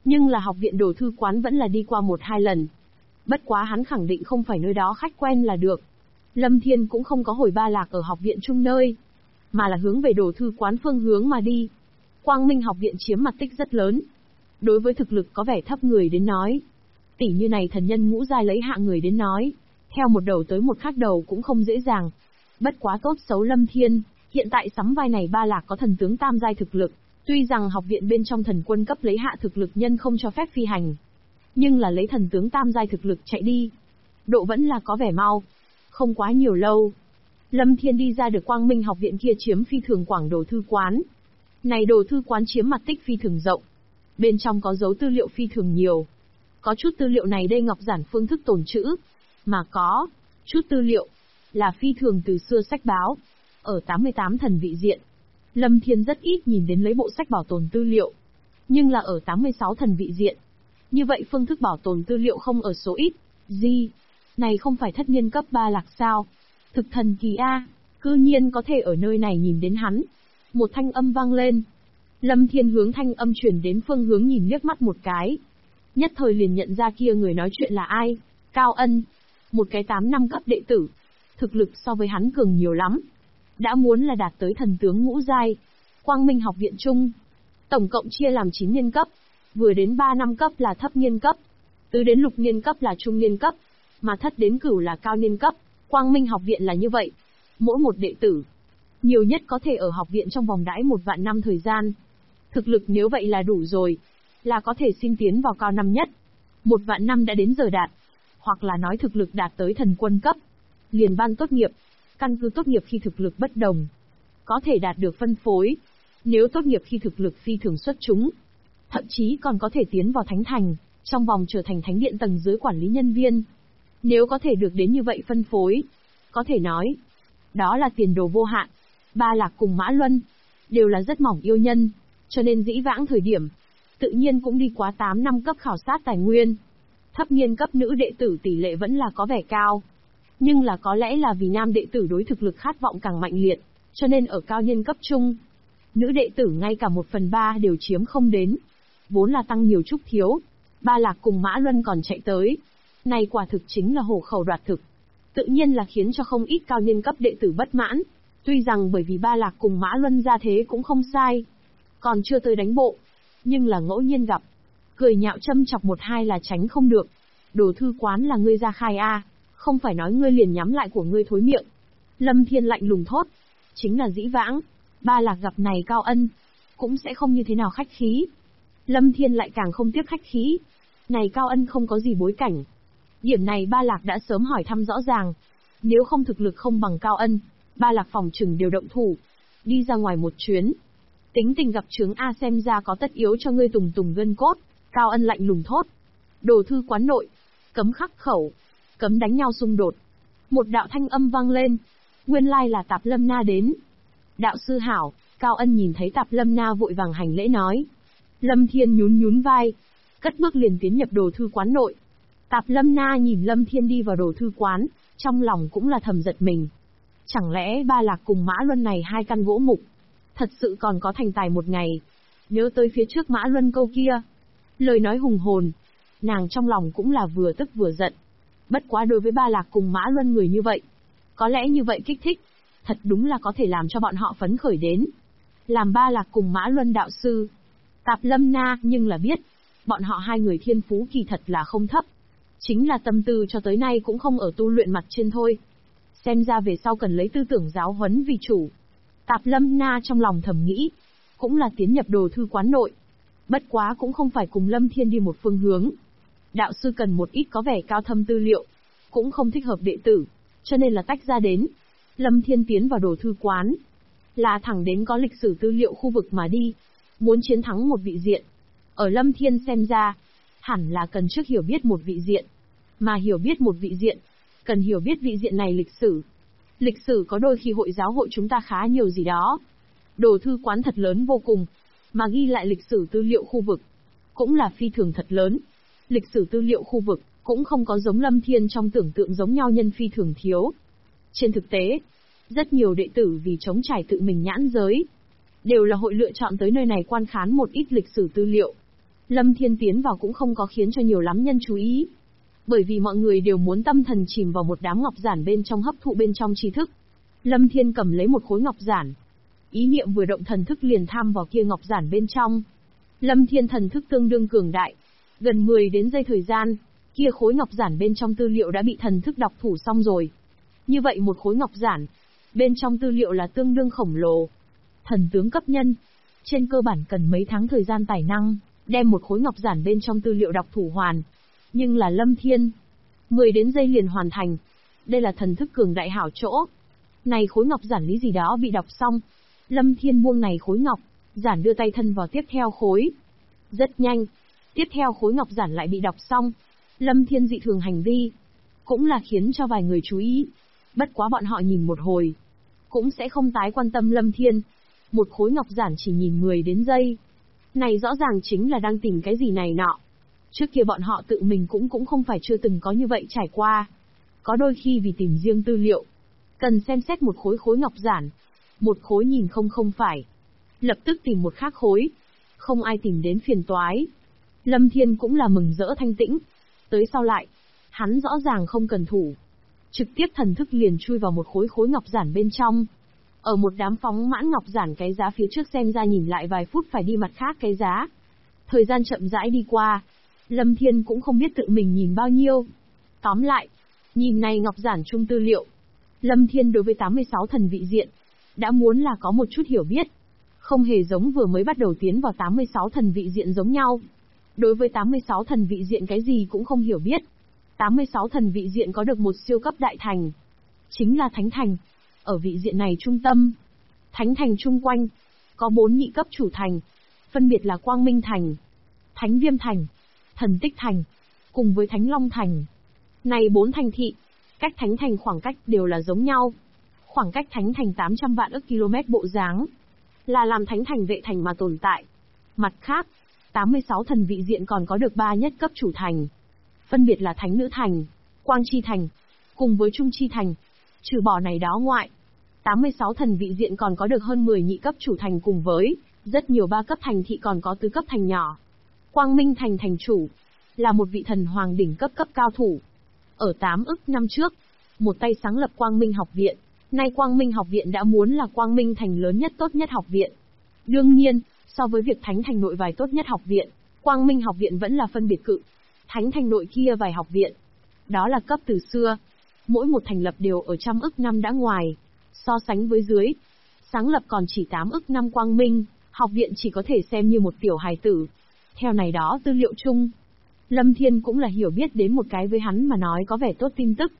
Nhưng là học viện đồ thư quán vẫn là đi qua 1-2 lần. Bất quá hắn khẳng định không phải nơi đó khách quen là được. Lâm Thiên cũng không có hồi Ba Lạc ở học viện chung nơi, mà là hướng về đồ thư quán phương hướng mà đi. Quang Minh học viện chiếm mặt tích rất lớn. Đối với thực lực có vẻ thấp người đến nói, tỉ như này thần nhân ngũ giai lấy hạ người đến nói, theo một đầu tới một khác đầu cũng không dễ dàng. Bất quá tốt xấu Lâm Thiên, hiện tại sắm vai này Ba Lạc có thần tướng tam giai thực lực, tuy rằng học viện bên trong thần quân cấp lấy hạ thực lực nhân không cho phép phi hành, nhưng là lấy thần tướng tam giai thực lực chạy đi, độ vẫn là có vẻ mau. Không quá nhiều lâu, Lâm Thiên đi ra được Quang Minh học viện kia chiếm phi thường quảng đồ thư quán. Này đồ thư quán chiếm mặt tích phi thường rộng, bên trong có dấu tư liệu phi thường nhiều. Có chút tư liệu này đây Ngọc Giản phương thức tồn trữ, mà có chút tư liệu là phi thường từ xưa sách báo. Ở 88 thần vị diện, Lâm Thiên rất ít nhìn đến lấy bộ sách bảo tồn tư liệu, nhưng là ở 86 thần vị diện, như vậy phương thức bảo tồn tư liệu không ở số ít. Gì? Này không phải thất niên cấp Ba Lạc sao? Thực thần kỳ a, cư nhiên có thể ở nơi này nhìn đến hắn. Một thanh âm vang lên. Lâm Thiên hướng thanh âm truyền đến phương hướng nhìn liếc mắt một cái. Nhất thời liền nhận ra kia người nói chuyện là ai. Cao Ân, một cái 8 năm cấp đệ tử. Thực lực so với hắn cường nhiều lắm. Đã muốn là đạt tới thần tướng ngũ giai. Quang Minh học viện chung, tổng cộng chia làm 9 niên cấp. Vừa đến 3 năm cấp là thấp niên cấp, tứ đến lục niên cấp là trung niên cấp, mà thất đến cửu là cao niên cấp. Quang Minh học viện là như vậy. Mỗi một đệ tử, nhiều nhất có thể ở học viện trong vòng đãi 1 vạn năm thời gian. Thực lực nếu vậy là đủ rồi, là có thể xin tiến vào cao năm nhất. 1 vạn năm đã đến giờ đạt, hoặc là nói thực lực đạt tới thần quân cấp, liền ban tốt nghiệp. Căn cứ tốt nghiệp khi thực lực bất đồng, có thể đạt được phân phối. Nếu tốt nghiệp khi thực lực phi thường xuất chúng, thậm chí còn có thể tiến vào thánh thành, trong vòng trở thành thánh điện tầng dưới quản lý nhân viên. Nếu có thể được đến như vậy phân phối, có thể nói, đó là tiền đồ vô hạn. Ba Lạc cùng Mã Luân, đều là rất mỏng yêu nhân, cho nên dĩ vãng thời điểm, tự nhiên cũng đi quá 8 năm cấp khảo sát tài nguyên. Thấp niên cấp nữ đệ tử tỷ lệ vẫn là có vẻ cao. Nhưng là có lẽ là vì nam đệ tử đối thực lực khát vọng càng mạnh liệt, cho nên ở cao niên cấp trung, nữ đệ tử ngay cả 1/3 đều chiếm không đến. Vốn là tăng nhiều chút thiếu, Ba Lạc cùng Mã Luân còn chạy tới. Này quả thực chính là hổ khẩu đoạt thực. Tự nhiên là khiến cho không ít cao niên cấp đệ tử bất mãn. Tuy rằng bởi vì Ba Lạc cùng Mã Luân ra thế cũng không sai, còn chưa tới đánh bộ, nhưng là ngẫu nhiên gặp, cười nhạo châm chọc 1-2 là tránh không được. Đồ thư quán là ngươi ra khai a, không phải nói ngươi liền nhắm lại của ngươi thối miệng. Lâm Thiên lạnh lùng thốt. Chính là dĩ vãng, Ba Lạc gặp này Cao Ân, cũng sẽ không như thế nào khách khí. Lâm Thiên lại càng không tiếc khách khí. Này Cao Ân không có gì bối cảnh. Điểm này Ba Lạc đã sớm hỏi thăm rõ ràng. Nếu không thực lực không bằng Cao Ân, Ba Lạc phòng trừng đều động thủ. Đi ra ngoài một chuyến. Tính tình gặp chướng A xem ra có tất yếu cho ngươi tùng tùng gân cốt. Cao Ân lạnh lùng thốt. Đồ thư quán nội, cấm khắc khẩu, cấm đánh nhau xung đột. Một đạo thanh âm vang lên. Nguyên lai là Tạp Lâm Na đến. Đạo sư hảo. Cao Ân nhìn thấy Tạp Lâm Na vội vàng hành lễ nói. Lâm Thiên nhún nhún vai, cất bước liền tiến nhập đồ thư quán nội. Tạp Lâm Na nhìn Lâm Thiên đi vào đồ thư quán, trong lòng cũng là thầm giật mình. Chẳng lẽ Ba Lạc cùng Mã Luân này hai căn gỗ mục, thật sự còn có thành tài một ngày. Nhớ tới phía trước Mã Luân câu kia, lời nói hùng hồn, nàng trong lòng cũng là vừa tức vừa giận. Bất quá đối với Ba Lạc cùng Mã Luân người như vậy, có lẽ như vậy kích thích, thật đúng là có thể làm cho bọn họ phấn khởi đến. Làm Ba Lạc cùng Mã Luân đạo sư, Tạp Lâm Na nhưng là biết, bọn họ hai người thiên phú kỳ thật là không thấp. Chính là tâm tư cho tới nay cũng không ở tu luyện mặt trên thôi. Xem ra về sau cần lấy tư tưởng giáo huấn vì chủ. Tạp Lâm Na trong lòng thầm nghĩ, cũng là tiến nhập đồ thư quán nội. Bất quá cũng không phải cùng Lâm Thiên đi một phương hướng. Đạo sư cần một ít có vẻ cao thâm tư liệu, cũng không thích hợp đệ tử, cho nên là tách ra đến. Lâm Thiên tiến vào đồ thư quán, là thẳng đến có lịch sử tư liệu khu vực mà đi. Muốn chiến thắng một vị diện, ở Lâm Thiên xem ra, hẳn là cần trước hiểu biết một vị diện. Mà hiểu biết một vị diện, cần hiểu biết vị diện này lịch sử. Lịch sử có đôi khi hội giáo hội chúng ta khá nhiều gì đó. Đồ thư quán thật lớn vô cùng, mà ghi lại lịch sử tư liệu khu vực, cũng là phi thường thật lớn. Lịch sử tư liệu khu vực, cũng không có giống Lâm Thiên trong tưởng tượng giống nhau nhân phi thường thiếu. Trên thực tế, rất nhiều đệ tử vì chống trải tự mình nhãn giới, đều là hội lựa chọn tới nơi này quan khán một ít lịch sử tư liệu. Lâm Thiên tiến vào cũng không có khiến cho nhiều lắm nhân chú ý. Bởi vì mọi người đều muốn tâm thần chìm vào một đám ngọc giản bên trong hấp thụ bên trong tri thức. Lâm Thiên cầm lấy một khối ngọc giản. Ý niệm vừa động thần thức liền tham vào kia ngọc giản bên trong. Lâm Thiên thần thức tương đương cường đại. Gần 10 đến giây thời gian, kia khối ngọc giản bên trong tư liệu đã bị thần thức đọc thủ xong rồi. Như vậy một khối ngọc giản, bên trong tư liệu là tương đương khổng lồ. Thần tướng cấp nhân, trên cơ bản cần mấy tháng thời gian tài năng, đem một khối ngọc giản bên trong tư liệu đọc thủ hoàn. Nhưng là Lâm Thiên, 10 đến giây liền hoàn thành. Đây là thần thức cường đại hảo chỗ. Này khối ngọc giản lý gì đó bị đọc xong. Lâm Thiên buông này khối ngọc, giản đưa tay thân vào tiếp theo khối. Rất nhanh, tiếp theo khối ngọc giản lại bị đọc xong. Lâm Thiên dị thường hành vi, cũng là khiến cho vài người chú ý. Bất quá bọn họ nhìn một hồi, cũng sẽ không tái quan tâm Lâm Thiên. Một khối ngọc giản chỉ nhìn 10 đến giây. Này rõ ràng chính là đang tìm cái gì này nọ. Trước kia bọn họ tự mình cũng không phải chưa từng có như vậy trải qua. Có đôi khi vì tìm riêng tư liệu, cần xem xét một khối ngọc giản. Một khối nhìn không phải. Lập tức tìm một khác khối. Không ai tìm đến phiền toái. Lâm Thiên cũng là mừng rỡ thanh tĩnh. Tới sau lại, hắn rõ ràng không cần thủ. Trực tiếp thần thức liền chui vào một khối ngọc giản bên trong. Ở một đám phóng mãn ngọc giản cái giá phía trước xem ra nhìn lại vài phút phải đi mặt khác cái giá. Thời gian chậm rãi đi qua. Lâm Thiên cũng không biết tự mình nhìn bao nhiêu. Tóm lại, nhìn này ngọc giản chung tư liệu. Lâm Thiên đối với 86 thần vị diện, đã muốn là có một chút hiểu biết. Không hề giống vừa mới bắt đầu tiến vào 86 thần vị diện giống nhau. Đối với 86 thần vị diện cái gì cũng không hiểu biết. 86 thần vị diện có được một siêu cấp đại thành. Chính là Thánh Thành. Ở vị diện này trung tâm, Thánh Thành chung quanh, có 4 nhị cấp chủ thành. Phân biệt là Quang Minh Thành, Thánh Viêm Thành, Thần Tích Thành, cùng với Thánh Long Thành. Này 4 thành thị, cách Thánh Thành khoảng cách đều là giống nhau. Khoảng cách Thánh Thành 800 vạn ức km bộ dáng. Là làm Thánh Thành vệ thành mà tồn tại. Mặt khác, 86 thần vị diện còn có được 3 nhất cấp chủ thành. Phân biệt là Thánh Nữ Thành, Quang Chi Thành, cùng với Trung Chi Thành. Trừ bỏ này đó ngoại, 86 thần vị diện còn có được hơn 10 nhị cấp chủ thành cùng với rất nhiều 3 cấp thành thị còn có tứ cấp thành nhỏ. Quang Minh Thành thành chủ, là một vị thần hoàng đỉnh cấp cao thủ. Ở 8 ức năm trước, một tay sáng lập Quang Minh học viện. Nay Quang Minh học viện đã muốn là Quang Minh Thành lớn nhất tốt nhất học viện. Đương nhiên, so với việc Thánh Thành nội vài tốt nhất học viện, Quang Minh học viện vẫn là phân biệt cự. Thánh Thành nội kia vài học viện, đó là cấp từ xưa. Mỗi một thành lập đều ở trăm ức năm đã ngoài. So sánh với dưới, sáng lập còn chỉ 8 ức năm Quang Minh, học viện chỉ có thể xem như một tiểu hài tử. Theo này đó tư liệu chung, Lâm Thiên cũng là hiểu biết đến một cái với hắn mà nói có vẻ tốt tin tức.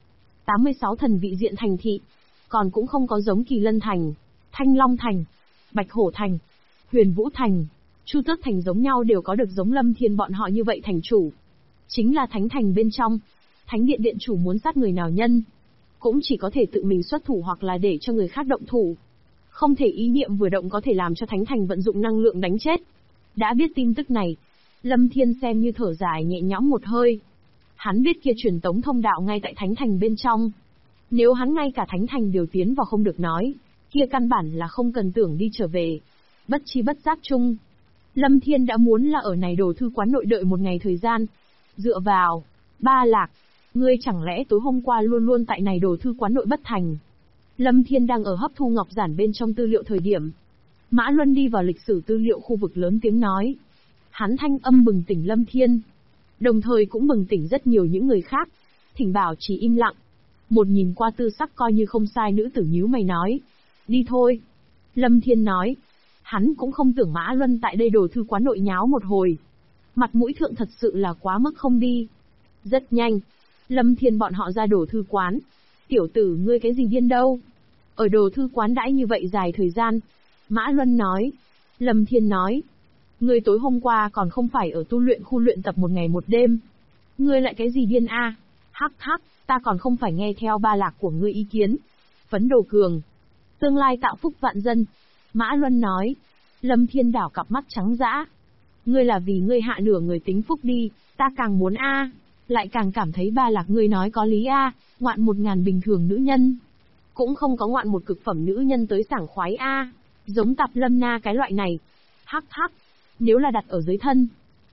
86 thần vị diện thành thị, còn cũng không có giống Kỳ Lân Thành, Thanh Long Thành, Bạch Hổ Thành, Huyền Vũ Thành, Chu Tước Thành giống nhau đều có được giống Lâm Thiên bọn họ như vậy thành chủ. Chính là Thánh Thành bên trong, Thánh Điện Điện chủ muốn sát người nào nhân, cũng chỉ có thể tự mình xuất thủ hoặc là để cho người khác động thủ. Không thể ý niệm vừa động có thể làm cho Thánh Thành vận dụng năng lượng đánh chết. Đã biết tin tức này, Lâm Thiên xem như thở dài nhẹ nhõm một hơi. Hắn biết kia truyền tống thông đạo ngay tại Thánh Thành bên trong. Nếu hắn ngay cả Thánh Thành đều tiến vào không được nói, kia căn bản là không cần tưởng đi trở về. Bất chi bất giác chung, Lâm Thiên đã muốn là ở này đồ thư quán nội đợi một ngày thời gian. Dựa vào, Ba Lạc, ngươi chẳng lẽ tối hôm qua luôn luôn tại này đồ thư quán nội bất thành? Lâm Thiên đang ở hấp thu ngọc giản bên trong tư liệu thời điểm. Mã Luân đi vào lịch sử tư liệu khu vực lớn tiếng nói. Hắn thanh âm bừng tỉnh Lâm Thiên. Đồng thời cũng bừng tỉnh rất nhiều những người khác. Thỉnh bảo chỉ im lặng. Một nhìn qua tư sắc coi như không sai nữ tử nhíu mày nói. Đi thôi. Lâm Thiên nói. Hắn cũng không tưởng Mã Luân tại đây đồ thư quán nội nháo một hồi. Mặt mũi thượng thật sự là quá mức không đi. Rất nhanh. Lâm Thiên bọn họ ra đồ thư quán. Tiểu tử ngươi cái gì điên đâu. Ở đồ thư quán đãi như vậy dài thời gian. Mã Luân nói. Lâm Thiên nói. Ngươi tối hôm qua còn không phải ở tu luyện khu luyện tập một ngày một đêm. Ngươi lại cái gì điên a? Hắc hắc, ta còn không phải nghe theo Ba Lạc của ngươi ý kiến. Phấn đồ cường. Tương lai tạo phúc vạn dân. Mã Luân nói. Lâm Thiên đảo cặp mắt trắng dã. Ngươi là vì ngươi hạ nửa người tính phúc đi, ta càng muốn a, lại càng cảm thấy Ba Lạc ngươi nói có lý a, ngoạn 1000 bình thường nữ nhân, cũng không có ngoạn một cực phẩm nữ nhân tới sảng khoái a, giống Tạp Lâm Na cái loại này. Hắc hắc, nếu là đặt ở dưới thân,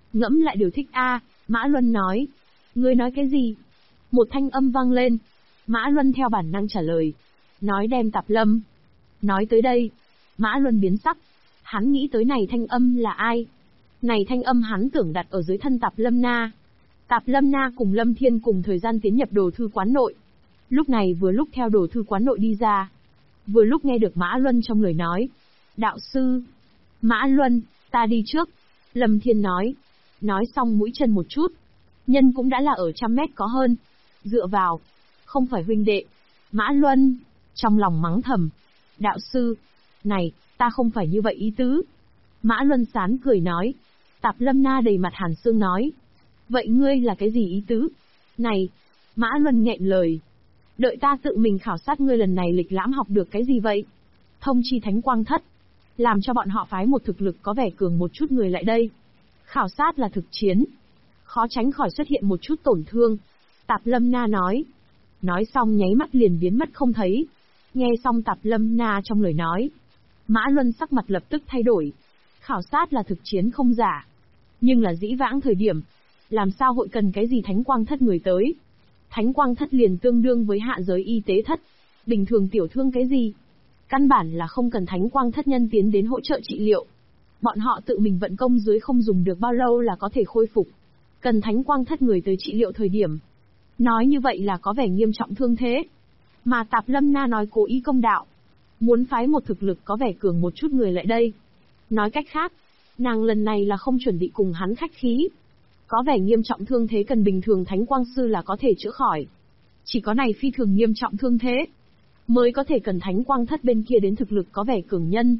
Ngẫm lại đều thích a. Mã Luân nói. Ngươi nói cái gì? Một thanh âm vang lên. Mã Luân theo bản năng trả lời. Nói đem Tạp Lâm. Nói tới đây, Mã Luân biến sắc. Hắn nghĩ tới này thanh âm là ai? Này thanh âm hắn tưởng đặt ở dưới thân Tạp Lâm Na. Tạp Lâm Na cùng Lâm Thiên cùng thời gian tiến nhập đồ thư quán nội. Lúc này vừa lúc theo đồ thư quán nội đi ra. Vừa lúc nghe được Mã Luân trong lời nói. Đạo sư. Mã Luân, ta đi trước. Lâm Thiên nói. Nói xong mũi chân một chút. Nhân cũng đã là ở 100 mét có hơn. Dựa vào. Không phải huynh đệ. Mã Luân. Trong lòng mắng thầm. Đạo sư. Này, ta không phải như vậy ý tứ. Mã Luân sán cười nói. Tạp Lâm Na đầy mặt hàn xương nói. Vậy ngươi là cái gì ý tứ? Này. Mã Luân nghẹn lời. Đợi ta tự mình khảo sát ngươi lần này lịch lãm học được cái gì vậy? Thông chi Thánh Quang Thất. Làm cho bọn họ phái một thực lực có vẻ cường một chút người lại đây. Khảo sát là thực chiến. Khó tránh khỏi xuất hiện một chút tổn thương. Tạp Lâm Na nói. Nói xong nháy mắt liền biến mất không thấy. Nghe xong Tạp Lâm Na trong lời nói. Mã Luân sắc mặt lập tức thay đổi. Khảo sát là thực chiến không giả. Nhưng là dĩ vãng thời điểm. Làm sao hội cần cái gì Thánh Quang Thất người tới? Thánh Quang Thất liền tương đương với hạ giới y tế thất. Bình thường tiểu thương cái gì? Căn bản là không cần Thánh Quang Thất nhân tiến đến hỗ trợ trị liệu. Bọn họ tự mình vận công dưới không dùng được bao lâu là có thể khôi phục. Cần Thánh Quang Thất người tới trị liệu thời điểm. Nói như vậy là có vẻ nghiêm trọng thương thế. Mà Tạp Lâm Na nói cố ý công đạo. Muốn phái một thực lực có vẻ cường một chút người lại đây. Nói cách khác, nàng lần này là không chuẩn bị cùng hắn khách khí. Có vẻ nghiêm trọng thương thế cần bình thường Thánh Quang Sư là có thể chữa khỏi. Chỉ có này phi thường nghiêm trọng thương thế. Mới có thể cần Thánh Quang Thất bên kia đến thực lực có vẻ cường nhân.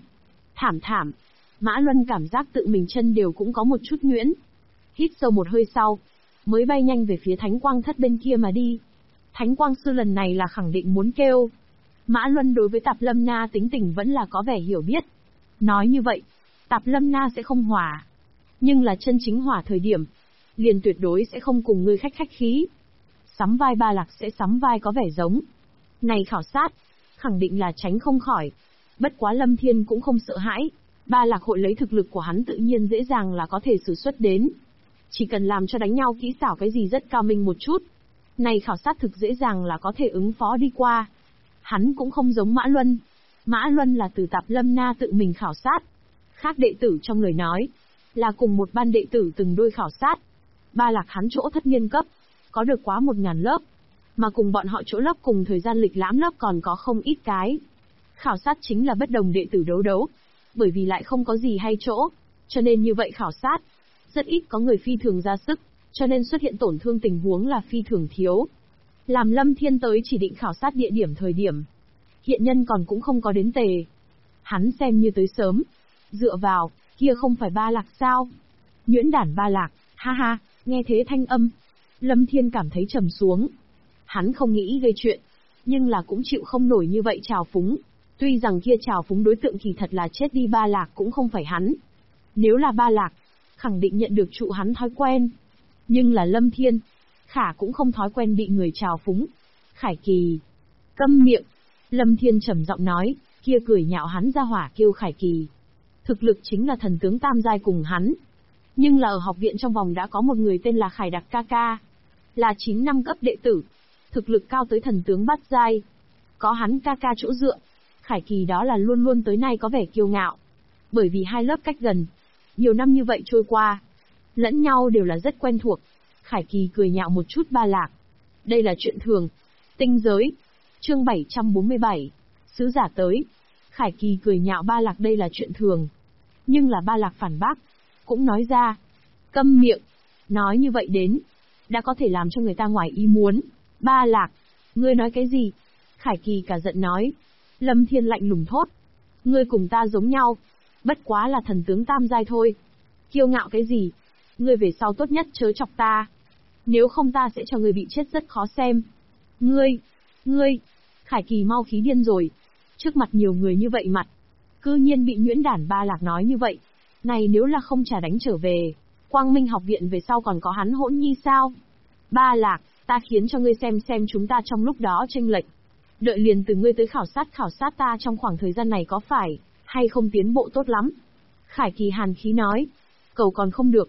Thảm. Mã Luân cảm giác tự mình chân đều cũng có một chút nhuyễn. Hít sâu một hơi sau. Mới bay nhanh về phía Thánh Quang Thất bên kia mà đi. Thánh Quang Sư lần này là khẳng định muốn kêu. Mã Luân đối với Tạp Lâm Na tính tình vẫn là có vẻ hiểu biết. Nói như vậy, Tạp Lâm Na sẽ không hỏa. Nhưng là chân chính hỏa thời điểm. Liền tuyệt đối sẽ không cùng ngươi khách khí. Sắm vai Ba Lạc sẽ sắm vai có vẻ giống. Này khảo sát, khẳng định là tránh không khỏi. Bất quá Lâm Thiên cũng không sợ hãi. Ba Lạc hội lấy thực lực của hắn tự nhiên dễ dàng là có thể sử xuất đến. Chỉ cần làm cho đánh nhau kỹ xảo cái gì rất cao minh một chút. Này khảo sát thực dễ dàng là có thể ứng phó đi qua. Hắn cũng không giống Mã Luân. Mã Luân là từ Tạp Lâm Na tự mình khảo sát. Khác đệ tử trong lời nói, là cùng một ban đệ tử từng đôi khảo sát. Ba Lạc hắn chỗ thất niên cấp, có được quá 1000 lớp. Mà cùng bọn họ chỗ lớp cùng thời gian lịch lãm lớp còn có không ít cái. Khảo sát chính là bất đồng đệ tử đấu. Bởi vì lại không có gì hay chỗ. Cho nên như vậy khảo sát. Rất ít có người phi thường ra sức. Cho nên xuất hiện tổn thương tình huống là phi thường thiếu. Làm Lâm Thiên tới chỉ định khảo sát địa điểm thời điểm. Hiện nhân còn cũng không có đến tề. Hắn xem như tới sớm. Dựa vào, kia không phải Ba Lạc sao? Nhuyễn đản Ba Lạc, ha ha, nghe thế thanh âm. Lâm Thiên cảm thấy trầm xuống. Hắn không nghĩ gây chuyện. Nhưng là cũng chịu không nổi như vậy trào phúng. Tuy rằng kia trào phúng đối tượng kỳ thật là chết đi Ba Lạc cũng không phải hắn. Nếu là Ba Lạc, khẳng định nhận được trụ hắn thói quen. Nhưng là Lâm Thiên, khả cũng không thói quen bị người trào phúng. Khải Kỳ, câm miệng. Lâm Thiên trầm giọng nói, kia cười nhạo hắn ra hỏa kêu Khải Kỳ. Thực lực chính là thần tướng tam giai cùng hắn. Nhưng là ở học viện trong vòng đã có một người tên là Khải Đặc ca ca. Là 9 năm cấp đệ tử. Thực lực cao tới thần tướng bát giai. Có hắn ca ca chỗ dựa. Khải Kỳ đó là luôn luôn tới nay có vẻ kiêu ngạo. Bởi vì hai lớp cách gần. Nhiều năm như vậy trôi qua. Lẫn nhau đều là rất quen thuộc. Khải Kỳ cười nhạo một chút Ba Lạc. Đây là chuyện thường. Tinh giới. Chương 747. Sứ giả tới. Khải Kỳ cười nhạo Ba Lạc đây là chuyện thường. Nhưng là Ba Lạc phản bác. Cũng nói ra. Câm miệng. Nói như vậy đến. Đã có thể làm cho người ta ngoài ý muốn. Ba Lạc. Ngươi nói cái gì? Khải Kỳ cả giận nói. Lâm Thiên lạnh lùng thốt. Ngươi cùng ta giống nhau. Bất quá là thần tướng tam giai thôi. Kiêu ngạo cái gì? Ngươi về sau tốt nhất chớ chọc ta. Nếu không ta sẽ cho ngươi bị chết rất khó xem. Ngươi. Khải Kỳ mau khí điên rồi. Trước mặt nhiều người như vậy mặt. Cư nhiên bị nhuyễn đản Ba Lạc nói như vậy. Này nếu là không trả đánh trở về. Quang Minh học viện về sau còn có hắn hỗn nhi sao? Ba Lạc, ta khiến cho ngươi xem chúng ta trong lúc đó chênh lệch. Đợi liền từ ngươi tới khảo sát ta trong khoảng thời gian này có phải hay không tiến bộ tốt lắm. Khải Kỳ hàn khí nói. Cầu còn không được.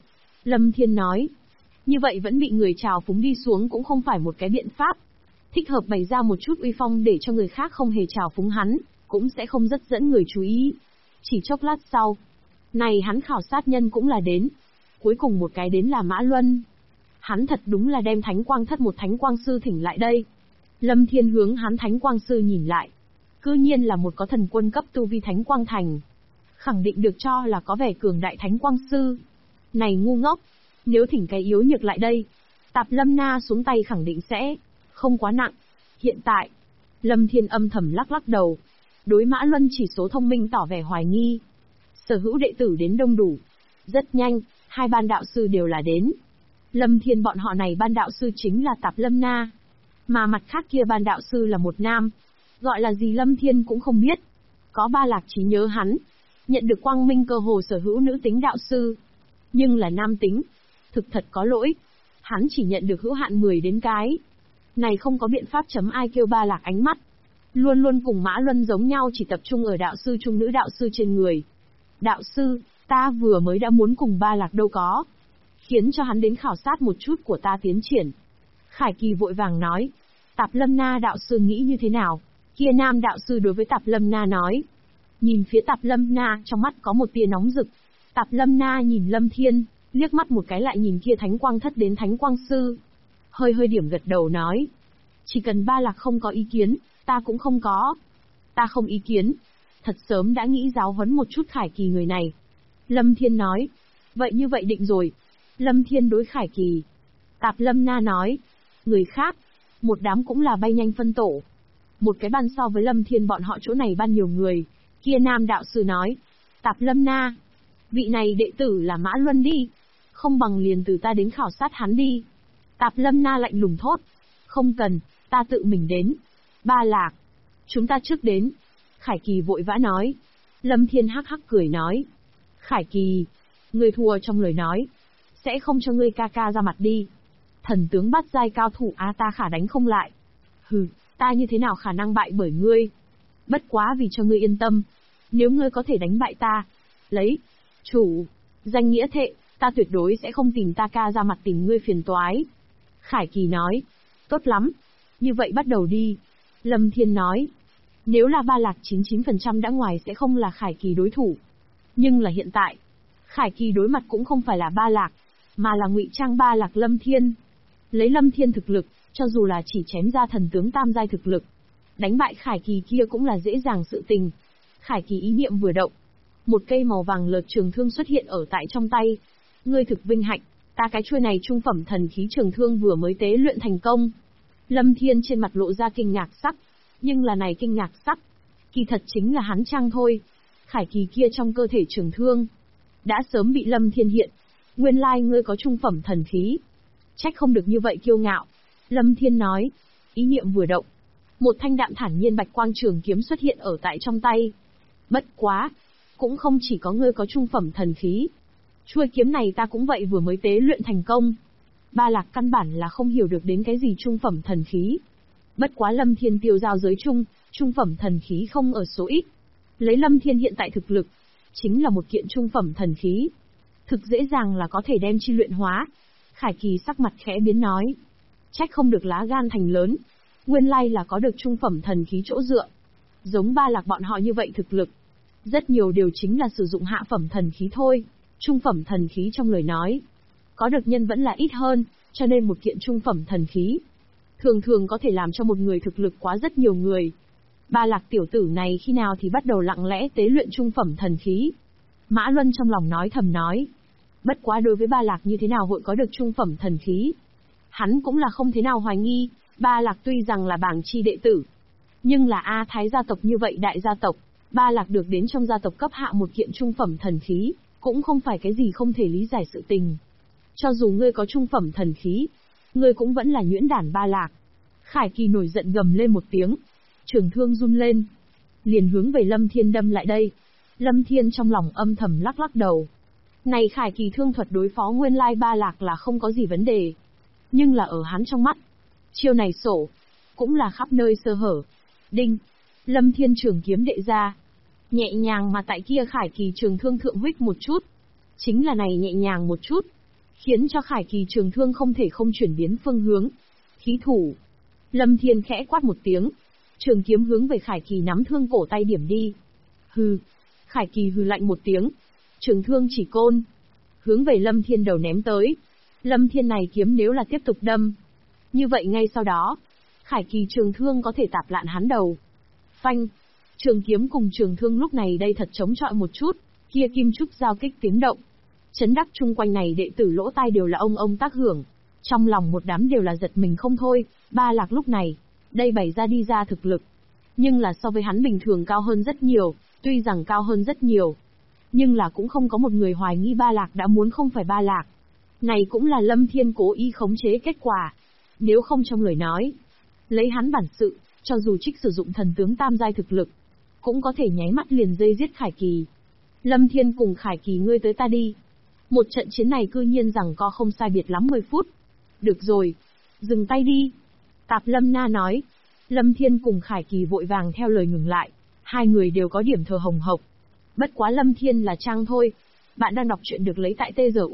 Lâm Thiên nói. Như vậy vẫn bị người trào phúng đi xuống cũng không phải một cái biện pháp. Thích hợp bày ra một chút uy phong để cho người khác không hề trào phúng hắn, cũng sẽ không rất dẫn người chú ý. Chỉ chốc lát sau, này hắn khảo sát nhân cũng là đến. Cuối cùng một cái đến là Mã Luân. Hắn thật đúng là đem Thánh Quang Thất một Thánh Quang Sư thỉnh lại đây. Lâm Thiên hướng hắn Thánh Quang Sư nhìn lại. Cư nhiên là một có thần quân cấp tu vi Thánh Quang Thành. Khẳng định được cho là có vẻ cường đại Thánh Quang Sư. Này ngu ngốc, nếu thỉnh cái yếu nhược lại đây, Tạp Lâm Na xuống tay khẳng định sẽ không quá nặng. Hiện tại, Lâm Thiên âm thầm lắc lắc đầu. Đối Mã Luân chỉ số thông minh tỏ vẻ hoài nghi. Sở hữu đệ tử đến đông đủ. Rất nhanh, hai ban đạo sư đều là đến. Lâm Thiên bọn họ này ban đạo sư chính là Tạp Lâm Na. Mà mặt khác kia ban đạo sư là một nam. Gọi là gì Lâm Thiên cũng không biết. Có Ba Lạc trí nhớ hắn. Nhận được quang minh cơ hồ sở hữu nữ tính đạo sư. Nhưng là nam tính. Thực thật có lỗi. Hắn chỉ nhận được hữu hạn 10 đến cái. Này không có biện pháp chấm ai kêu Ba Lạc ánh mắt. Luôn luôn cùng Mã Luân giống nhau chỉ tập trung ở đạo sư trung nữ đạo sư trên người. Đạo sư, ta vừa mới đã muốn cùng Ba Lạc đâu có. Khiến cho hắn đến khảo sát một chút của ta tiến triển. Khải Kỳ vội vàng nói. Tạp Lâm Na đạo sư nghĩ như thế nào? Kia nam đạo sư đối với Tạp Lâm Na nói. Nhìn phía Tạp Lâm Na trong mắt có một tia nóng rực. Tạp Lâm Na nhìn Lâm Thiên, liếc mắt một cái lại nhìn kia Thánh Quang Thất đến Thánh Quang Sư. Hơi điểm gật đầu nói. Chỉ cần Ba Lạc không có ý kiến, ta cũng không có. Ta không ý kiến. Thật sớm đã nghĩ giáo huấn một chút Khải Kỳ người này. Lâm Thiên nói. Vậy như vậy định rồi. Lâm Thiên đối Khải Kỳ. Tạp Lâm Na nói. Người khác, một đám cũng là bay nhanh phân tổ. Một cái ban so với Lâm Thiên bọn họ chỗ này ban nhiều người. Kia nam đạo sư nói. Tạp Lâm Na. Vị này đệ tử là Mã Luân đi. Không bằng liền từ ta đến khảo sát hắn đi. Tạp Lâm Na lạnh lùng thốt. Không cần, ta tự mình đến. Ba Lạc. Chúng ta trước đến. Khải Kỳ vội vã nói. Lâm Thiên hắc hắc cười nói. Khải Kỳ. Ngươi thua trong lời nói. Sẽ không cho ngươi ca ca ra mặt đi. Thần tướng bắt giai cao thủ ta khả đánh không lại. Hừ, ta như thế nào khả năng bại bởi ngươi. Bất quá vì cho ngươi yên tâm. Nếu ngươi có thể đánh bại ta. Lấy. Chủ. Danh nghĩa thệ, ta tuyệt đối sẽ không tìm ta ca ra mặt tìm ngươi phiền toái. Khải Kỳ nói. Tốt lắm. Như vậy bắt đầu đi. Lâm Thiên nói. Nếu là Ba Lạc 99% đã ngoài sẽ không là Khải Kỳ đối thủ. Nhưng là hiện tại, Khải Kỳ đối mặt cũng không phải là Ba Lạc, mà là ngụy trang Ba Lạc Lâm Thiên. Lấy Lâm Thiên thực lực, cho dù là chỉ chém ra thần tướng tam giai thực lực, đánh bại Khải Kỳ kia cũng là dễ dàng sự tình. Khải Kỳ ý niệm vừa động, một cây màu vàng lợt trường thương xuất hiện ở tại trong tay. Ngươi thực vinh hạnh, ta cái chuôi này trung phẩm thần khí trường thương vừa mới tế luyện thành công. Lâm Thiên trên mặt lộ ra kinh ngạc sắc, nhưng là này kinh ngạc sắc, kỳ thật chính là hắn trang thôi. Khải Kỳ kia trong cơ thể trường thương, đã sớm bị Lâm Thiên hiện. Nguyên lai ngươi có trung phẩm thần khí. Trách không được như vậy kiêu ngạo. Lâm Thiên nói, ý niệm vừa động. Một thanh đạm thản nhiên bạch quang trường kiếm xuất hiện ở tại trong tay. Bất quá, cũng không chỉ có ngươi có trung phẩm thần khí. Chuôi kiếm này ta cũng vậy vừa mới tế luyện thành công. Ba Lạc căn bản là không hiểu được đến cái gì trung phẩm thần khí. Bất quá Lâm Thiên tiêu giao giới trung phẩm thần khí không ở số ít. Lấy Lâm Thiên hiện tại thực lực, chính là một kiện trung phẩm thần khí. Thực dễ dàng là có thể đem chi luyện hóa. Khải Kỳ sắc mặt khẽ biến nói. Trách không được lá gan thành lớn. Nguyên lai là có được trung phẩm thần khí chỗ dựa. Giống Ba Lạc bọn họ như vậy thực lực. Rất nhiều đều chính là sử dụng hạ phẩm thần khí thôi. Trung phẩm thần khí trong lời nói. Có được nhân vẫn là ít hơn, cho nên một kiện trung phẩm thần khí. Thường có thể làm cho một người thực lực quá rất nhiều người. Ba Lạc tiểu tử này khi nào thì bắt đầu lặng lẽ tế luyện trung phẩm thần khí. Mã Luân trong lòng nói thầm nói. Bất quá đối với Ba Lạc như thế nào hội có được trung phẩm thần khí. Hắn cũng là không thế nào hoài nghi, Ba Lạc tuy rằng là bảng chi đệ tử. Nhưng là A Thái gia tộc như vậy đại gia tộc, Ba Lạc được đến trong gia tộc cấp hạ một kiện trung phẩm thần khí, cũng không phải cái gì không thể lý giải sự tình. Cho dù ngươi có trung phẩm thần khí, ngươi cũng vẫn là nhuyễn đản Ba Lạc. Khải Kỳ nổi giận gầm lên một tiếng. Trường thương run lên. Liền hướng về Lâm Thiên đâm lại đây. Lâm Thiên trong lòng âm thầm lắc lắc đầu. Này Khải Kỳ thương thuật đối phó nguyên lai Ba Lạc là không có gì vấn đề. Nhưng là ở hắn trong mắt. Chiêu này sổ. Cũng là khắp nơi sơ hở. Đinh. Lâm Thiên trường kiếm đệ ra. Nhẹ nhàng mà tại kia Khải Kỳ trường thương thượng huých một chút. Chính là này nhẹ nhàng một chút. khiến cho Khải Kỳ trường thương không thể không chuyển biến phương hướng. Thí thủ. Lâm Thiên khẽ quát một tiếng. Trường kiếm hướng về Khải Kỳ nắm thương cổ tay điểm đi. Hừ. Khải Kỳ hừ lạnh một tiếng. Trường thương chỉ côn. Hướng về Lâm Thiên đầu ném tới. Lâm Thiên này kiếm nếu là tiếp tục đâm. Như vậy ngay sau đó, Khải Kỳ trường thương có thể tạp lạn hắn đầu. Phanh. Trường kiếm cùng trường thương lúc này đây thật chống chọi một chút, kia kim trúc giao kích tiếng động. Chấn đắc chung quanh này đệ tử lỗ tai đều là ông tác hưởng. Trong lòng một đám đều là giật mình không thôi, Ba Lạc lúc này, đây bày ra đi ra thực lực. Nhưng là so với hắn bình thường cao hơn rất nhiều, tuy rằng cao hơn rất nhiều. Nhưng là cũng không có một người hoài nghi Ba Lạc đã muốn không phải Ba Lạc. Này cũng là Lâm Thiên cố ý khống chế kết quả. Nếu không trong lời nói, lấy hắn bản sự, cho dù trích sử dụng thần tướng tam giai thực lực, cũng có thể nháy mắt liền dây giết Khải Kỳ. Lâm Thiên cùng Khải Kỳ ngươi tới ta đi. Một trận chiến này cư nhiên rằng co không sai biệt lắm 10 phút. Được rồi, dừng tay đi. Tạp Lâm Na nói. Lâm Thiên cùng Khải Kỳ vội vàng theo lời ngừng lại. Hai người đều có điểm thờ hồng hộc. Bất quá Lâm Thiên là trang thôi. Bạn đang đọc chuyện được lấy tại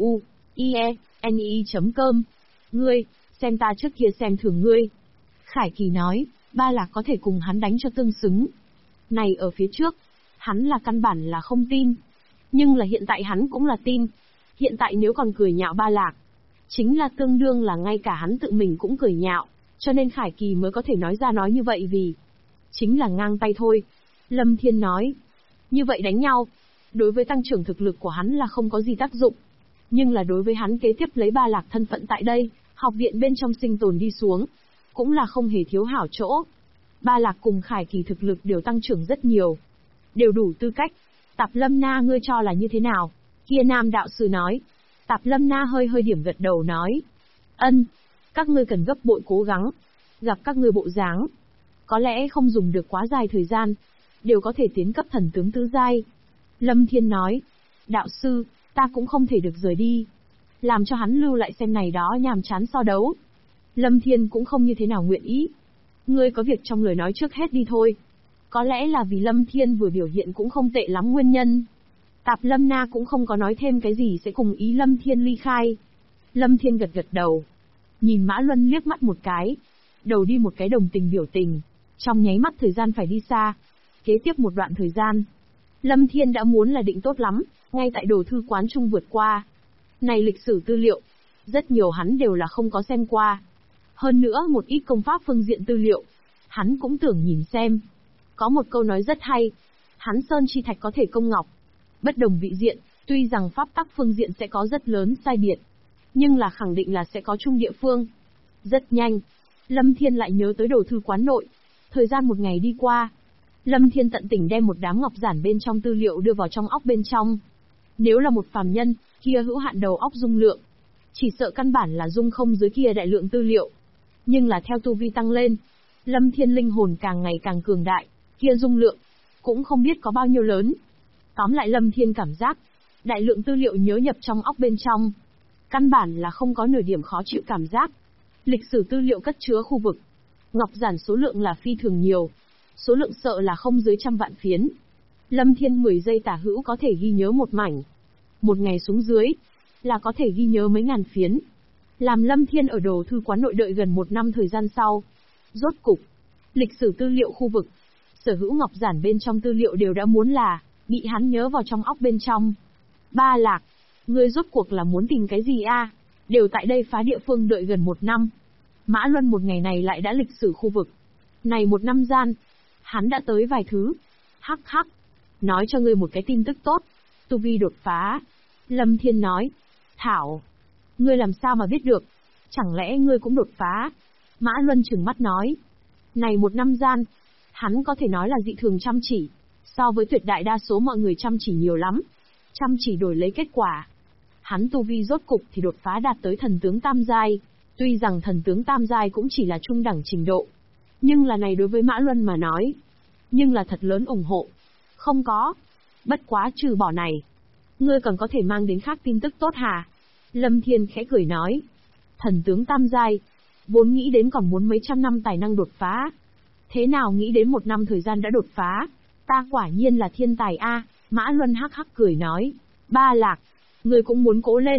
tzu.ie.ne.com. Ngươi, xem ta trước kia xem thường ngươi. Khải Kỳ nói, Ba Lạc có thể cùng hắn đánh cho tương xứng. Này ở phía trước, hắn là căn bản là không tin. Nhưng là hiện tại hắn cũng là tin. Hiện tại nếu còn cười nhạo Ba Lạc, chính là tương đương là ngay cả hắn tự mình cũng cười nhạo. Cho nên Khải Kỳ mới có thể nói ra nói như vậy vì chính là ngang tay thôi. Lâm Thiên nói, như vậy đánh nhau, đối với tăng trưởng thực lực của hắn là không có gì tác dụng. Nhưng là đối với hắn kế tiếp lấy Ba Lạc thân phận tại đây, học viện bên trong sinh tồn đi xuống, cũng là không hề thiếu hảo chỗ. Ba Lạc cùng Khải Kỳ thực lực đều tăng trưởng rất nhiều, đều đủ tư cách. Tạp Lâm Na ngươi cho là như thế nào? Kia nam đạo sư nói. Tạp Lâm Na hơi điểm gật đầu nói. Ân, các ngươi cần gấp bội cố gắng. Gặp các ngươi bộ dáng, có lẽ không dùng được quá dài thời gian, đều có thể tiến cấp thần tướng tứ giai. Lâm Thiên nói. Đạo sư, ta cũng không thể được rời đi. Làm cho hắn lưu lại xem này đó nhàm chán so đấu. Lâm Thiên cũng không như thế nào nguyện ý. Ngươi có việc trong lời nói trước hết đi thôi. Có lẽ là vì Lâm Thiên vừa biểu hiện cũng không tệ lắm nguyên nhân. Tạp Lâm Na cũng không có nói thêm cái gì sẽ cùng ý Lâm Thiên ly khai. Lâm Thiên gật gật đầu. Nhìn Mã Luân liếc mắt một cái. Đầu đi một cái đồng tình biểu tình. Trong nháy mắt thời gian phải đi xa. Kế tiếp một đoạn thời gian, Lâm Thiên đã muốn là định tốt lắm, ngay tại đồ thư quán trung vượt qua. Này lịch sử tư liệu, rất nhiều hắn đều là không có xem qua. Hơn nữa một ít công pháp phương diện tư liệu, hắn cũng tưởng nhìn xem. Có một câu nói rất hay, hắn sơn chi thạch có thể công ngọc. Bất đồng vị diện, tuy rằng pháp tắc phương diện sẽ có rất lớn sai biệt, nhưng là khẳng định là sẽ có chung địa phương. Rất nhanh, Lâm Thiên lại nhớ tới đồ thư quán nội. Thời gian một ngày đi qua, Lâm Thiên tận tình đem một đám ngọc giản bên trong tư liệu đưa vào trong óc bên trong. Nếu là một phàm nhân, kia hữu hạn đầu óc dung lượng, chỉ sợ căn bản là dung không dưới kia đại lượng tư liệu. Nhưng là theo tu vi tăng lên, Lâm Thiên linh hồn càng ngày càng cường đại, kia dung lượng cũng không biết có bao nhiêu lớn. Tóm lại Lâm Thiên cảm giác, đại lượng tư liệu nhớ nhập trong óc bên trong, căn bản là không có nửa điểm khó chịu cảm giác. Lịch sử tư liệu cất chứa khu vực, ngọc giản số lượng là phi thường nhiều, số lượng sợ là không dưới 100 vạn phiến. Lâm Thiên 10 giây tả hữu có thể ghi nhớ một mảnh. Một ngày xuống dưới, là có thể ghi nhớ mấy ngàn phiến. Làm Lâm Thiên ở đồ thư quán nội đợi gần 1 năm thời gian sau. Rốt cục, lịch sử tư liệu khu vực, sở hữu ngọc giản bên trong tư liệu đều đã muốn là, bị hắn nhớ vào trong óc bên trong. Ba Lạc, ngươi rốt cuộc là muốn tìm cái gì a? Đều tại đây phá địa phương đợi gần 1 năm. Mã Luân một ngày này lại đã lịch sử khu vực. Này 1 năm gian, hắn đã tới vài thứ. Hắc hắc, nói cho ngươi một cái tin tức tốt. Tu vi đột phá. Lâm Thiên nói. Thảo, ngươi làm sao mà biết được? Chẳng lẽ ngươi cũng đột phá? Mã Luân trừng mắt nói. Này 1 năm gian, hắn có thể nói là dị thường chăm chỉ. So với tuyệt đại đa số mọi người chăm chỉ nhiều lắm. Chăm chỉ đổi lấy kết quả. Hắn tu vi rốt cục thì đột phá đạt tới thần tướng tam giai. Tuy rằng thần tướng tam giai cũng chỉ là trung đẳng trình độ. Nhưng là này đối với Mã Luân mà nói. Nhưng là thật lớn ủng hộ. Không có. Bất quá trừ bỏ này. Ngươi còn có thể mang đến khác tin tức tốt hả? Lâm Thiên khẽ cười nói. Thần tướng tam giai. Vốn nghĩ đến còn muốn mấy trăm năm tài năng đột phá. Thế nào nghĩ đến 1 năm thời gian đã đột phá? Ta quả nhiên là thiên tài a. Mã Luân hắc hắc cười nói. Ba Lạc, ngươi cũng muốn cố lên.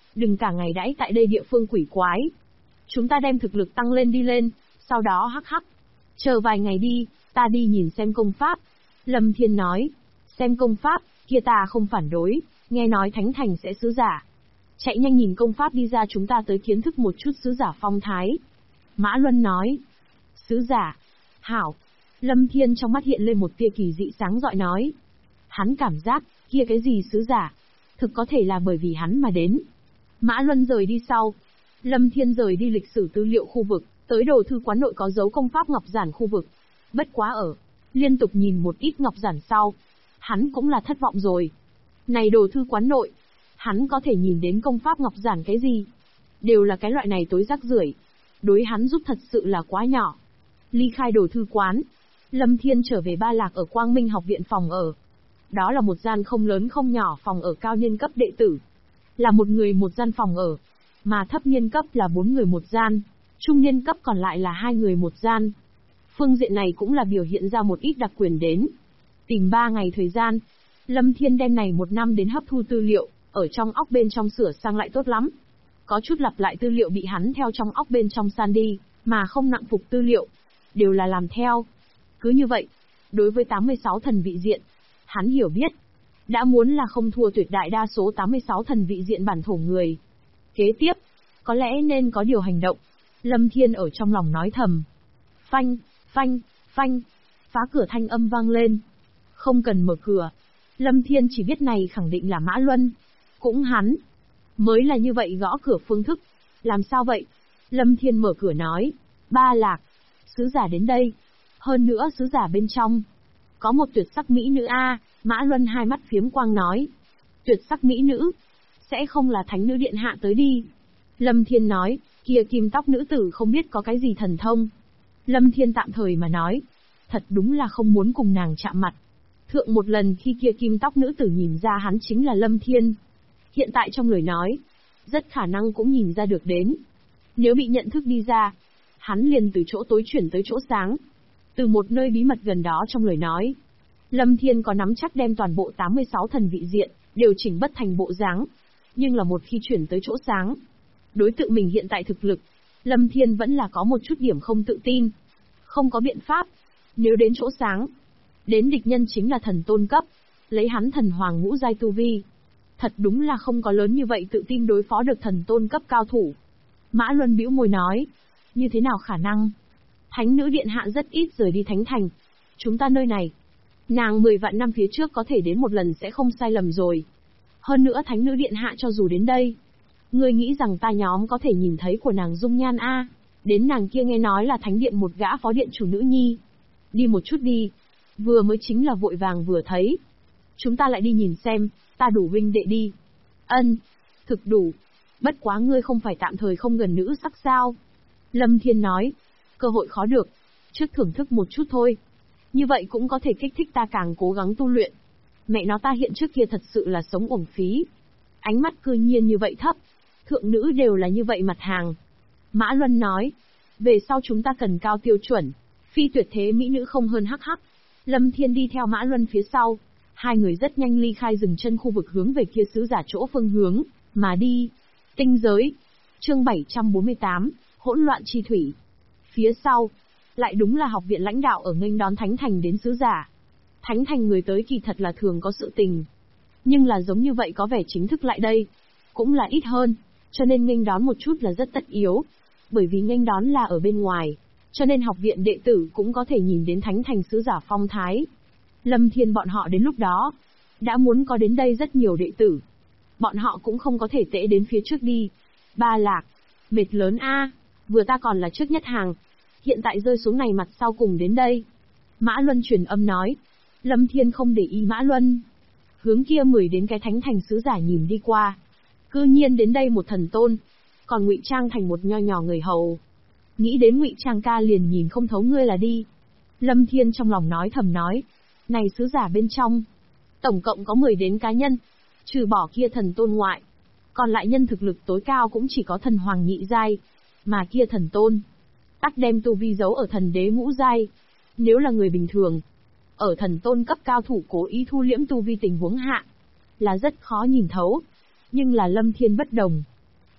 Đừng cả ngày đãi tại đây địa phương quỷ quái. Chúng ta đem thực lực tăng lên đi lên, sau đó hắc hắc. Chờ vài ngày đi, ta đi nhìn xem công pháp. Lâm Thiên nói, xem công pháp, kia ta không phản đối, nghe nói Thánh Thành sẽ sứ giả. Chạy nhanh nhìn công pháp đi ra, chúng ta tới kiến thức một chút sứ giả phong thái. Mã Luân nói, sứ giả, hảo. Lâm Thiên trong mắt hiện lên một tia kỳ dị sáng rọi nói. Hắn cảm giác, kia cái gì sứ giả, thực có thể là bởi vì hắn mà đến. Mã Luân rời đi sau. Lâm Thiên rời đi lịch sử tư liệu khu vực, tới đồ thư quán nội có dấu công pháp ngọc giản khu vực. Bất quá ở, liên tục nhìn một ít ngọc giản sau. Hắn cũng là thất vọng rồi. Này đồ thư quán nội, hắn có thể nhìn đến công pháp ngọc giản cái gì? Đều là cái loại này tối rác rưởi. Đối hắn giúp thật sự là quá nhỏ. Ly khai đồ thư quán, Lâm Thiên trở về Ba Lạc ở Quang Minh học viện phòng ở. Đó là một gian không lớn không nhỏ phòng ở cao niên cấp đệ tử. Là một người một gian phòng ở. Mà thấp niên cấp là 4 người một gian. Trung niên cấp còn lại là 2 người một gian. Phương diện này cũng là biểu hiện ra một ít đặc quyền đến. Tìm 3 ngày thời gian, Lâm Thiên đem này 1 năm đến hấp thu tư liệu, ở trong óc bên trong sửa sang lại tốt lắm. Có chút lặp lại tư liệu bị hắn theo trong óc bên trong san đi, mà không nặng phục tư liệu. Đều là làm theo. Cứ như vậy, đối với 86 thần vị diện, hắn hiểu biết. Đã muốn là không thua tuyệt đại đa số 86 thần vị diện bản thổ người. Kế tiếp, có lẽ nên có điều hành động. Lâm Thiên ở trong lòng nói thầm. Phanh, phanh, phanh. Phá cửa thanh âm vang lên. Không cần mở cửa. Lâm Thiên chỉ biết này khẳng định là Mã Luân. Cũng hắn. Mới là như vậy gõ cửa phương thức. Làm sao vậy? Lâm Thiên mở cửa nói. Ba Lạc. Sứ giả đến đây. Hơn nữa sứ giả bên trong. Có một tuyệt sắc mỹ nữ a. Mã Luân hai mắt phiếm quang nói. Tuyệt sắc mỹ nữ. Sẽ không là thánh nữ điện hạ tới đi. Lâm Thiên nói. Kia kim tóc nữ tử không biết có cái gì thần thông. Lâm Thiên tạm thời mà nói. Thật đúng là không muốn cùng nàng chạm mặt. Thượng một lần khi kia kim tóc nữ tử nhìn ra hắn chính là Lâm Thiên. Hiện tại trong lời nói, rất khả năng cũng nhìn ra được đến. Nếu bị nhận thức đi ra, hắn liền từ chỗ tối chuyển tới chỗ sáng. Từ một nơi bí mật gần đó trong lời nói. Lâm Thiên có nắm chắc đem toàn bộ 86 thần vị diện, điều chỉnh bất thành bộ dáng. Nhưng là một khi chuyển tới chỗ sáng, đối tượng mình hiện tại thực lực, Lâm Thiên vẫn là có một chút điểm không tự tin. Không có biện pháp. Nếu đến chỗ sáng, đến địch nhân chính là thần tôn cấp, lấy hắn thần hoàng ngũ giai tu vi. Thật đúng là không có lớn như vậy tự tin đối phó được thần tôn cấp cao thủ. Mã Luân bĩu môi nói, như thế nào khả năng? Thánh nữ điện hạ rất ít rời đi Thánh Thành. Chúng ta nơi này, nàng 10 vạn năm phía trước có thể đến một lần sẽ không sai lầm rồi. Hơn nữa thánh nữ điện hạ cho dù đến đây, ngươi nghĩ rằng ta nhóm có thể nhìn thấy của nàng dung nhan a? Đến nàng kia nghe nói là thánh điện một gã phó điện chủ nữ nhi. Đi một chút đi. Vừa mới chính là vội vàng vừa thấy. Chúng ta lại đi nhìn xem, ta đủ huynh đệ đi. Ân, thực đủ. Bất quá ngươi không phải tạm thời không gần nữ sắc sao? Lâm Thiên nói, cơ hội khó được. Trước thưởng thức một chút thôi. Như vậy cũng có thể kích thích ta càng cố gắng tu luyện. Mẹ nó ta hiện trước kia thật sự là sống uổng phí. Ánh mắt cư nhiên như vậy thấp. Thượng nữ đều là như vậy mặt hàng. Mã Luân nói, về sau chúng ta cần cao tiêu chuẩn. Phi tuyệt thế mỹ nữ không hơn hắc hắc. Lâm Thiên đi theo Mã Luân phía sau. Hai người rất nhanh ly khai dừng chân khu vực hướng về kia sứ giả chỗ phương hướng, mà đi. Tinh giới. Chương 748, hỗn loạn chi thủy. Phía sau, lại đúng là học viện lãnh đạo ở nghênh đón Thánh Thành đến sứ giả. Thánh Thành người tới kỳ thật là thường có sự tình. Nhưng là giống như vậy có vẻ chính thức lại đây. Cũng là ít hơn, cho nên nghênh đón một chút là rất tất yếu. Bởi vì nghênh đón là ở bên ngoài, cho nên học viện đệ tử cũng có thể nhìn đến Thánh Thành sứ giả phong thái. Lâm Thiên bọn họ đến lúc đó, đã muốn có đến đây rất nhiều đệ tử. Bọn họ cũng không có thể tễ đến phía trước đi. Ba Lạc, mệt lớn a, vừa ta còn là trước nhất hàng. Hiện tại rơi xuống này mặt sau cùng đến đây. Mã Luân truyền âm nói. Lâm Thiên không để ý Mã Luân. Hướng kia 10 đến cái Thánh Thành sứ giả nhìn đi qua. Cư nhiên đến đây một thần tôn, còn ngụy trang thành một nho nhỏ người hầu. Nghĩ đến ngụy trang ca liền nhìn không thấu ngươi là đi. Lâm Thiên trong lòng nói thầm nói. Này sứ giả bên trong, tổng cộng có 10 đến cá nhân, trừ bỏ kia thần tôn ngoại. Còn lại nhân thực lực tối cao cũng chỉ có thần hoàng nhị giai, mà kia thần tôn tắc đem tu vi giấu ở thần đế ngũ giai. Nếu là người bình thường, ở thần tôn cấp cao thủ cố ý thu liễm tu vi tình huống hạ, là rất khó nhìn thấu. Nhưng là Lâm Thiên bất đồng,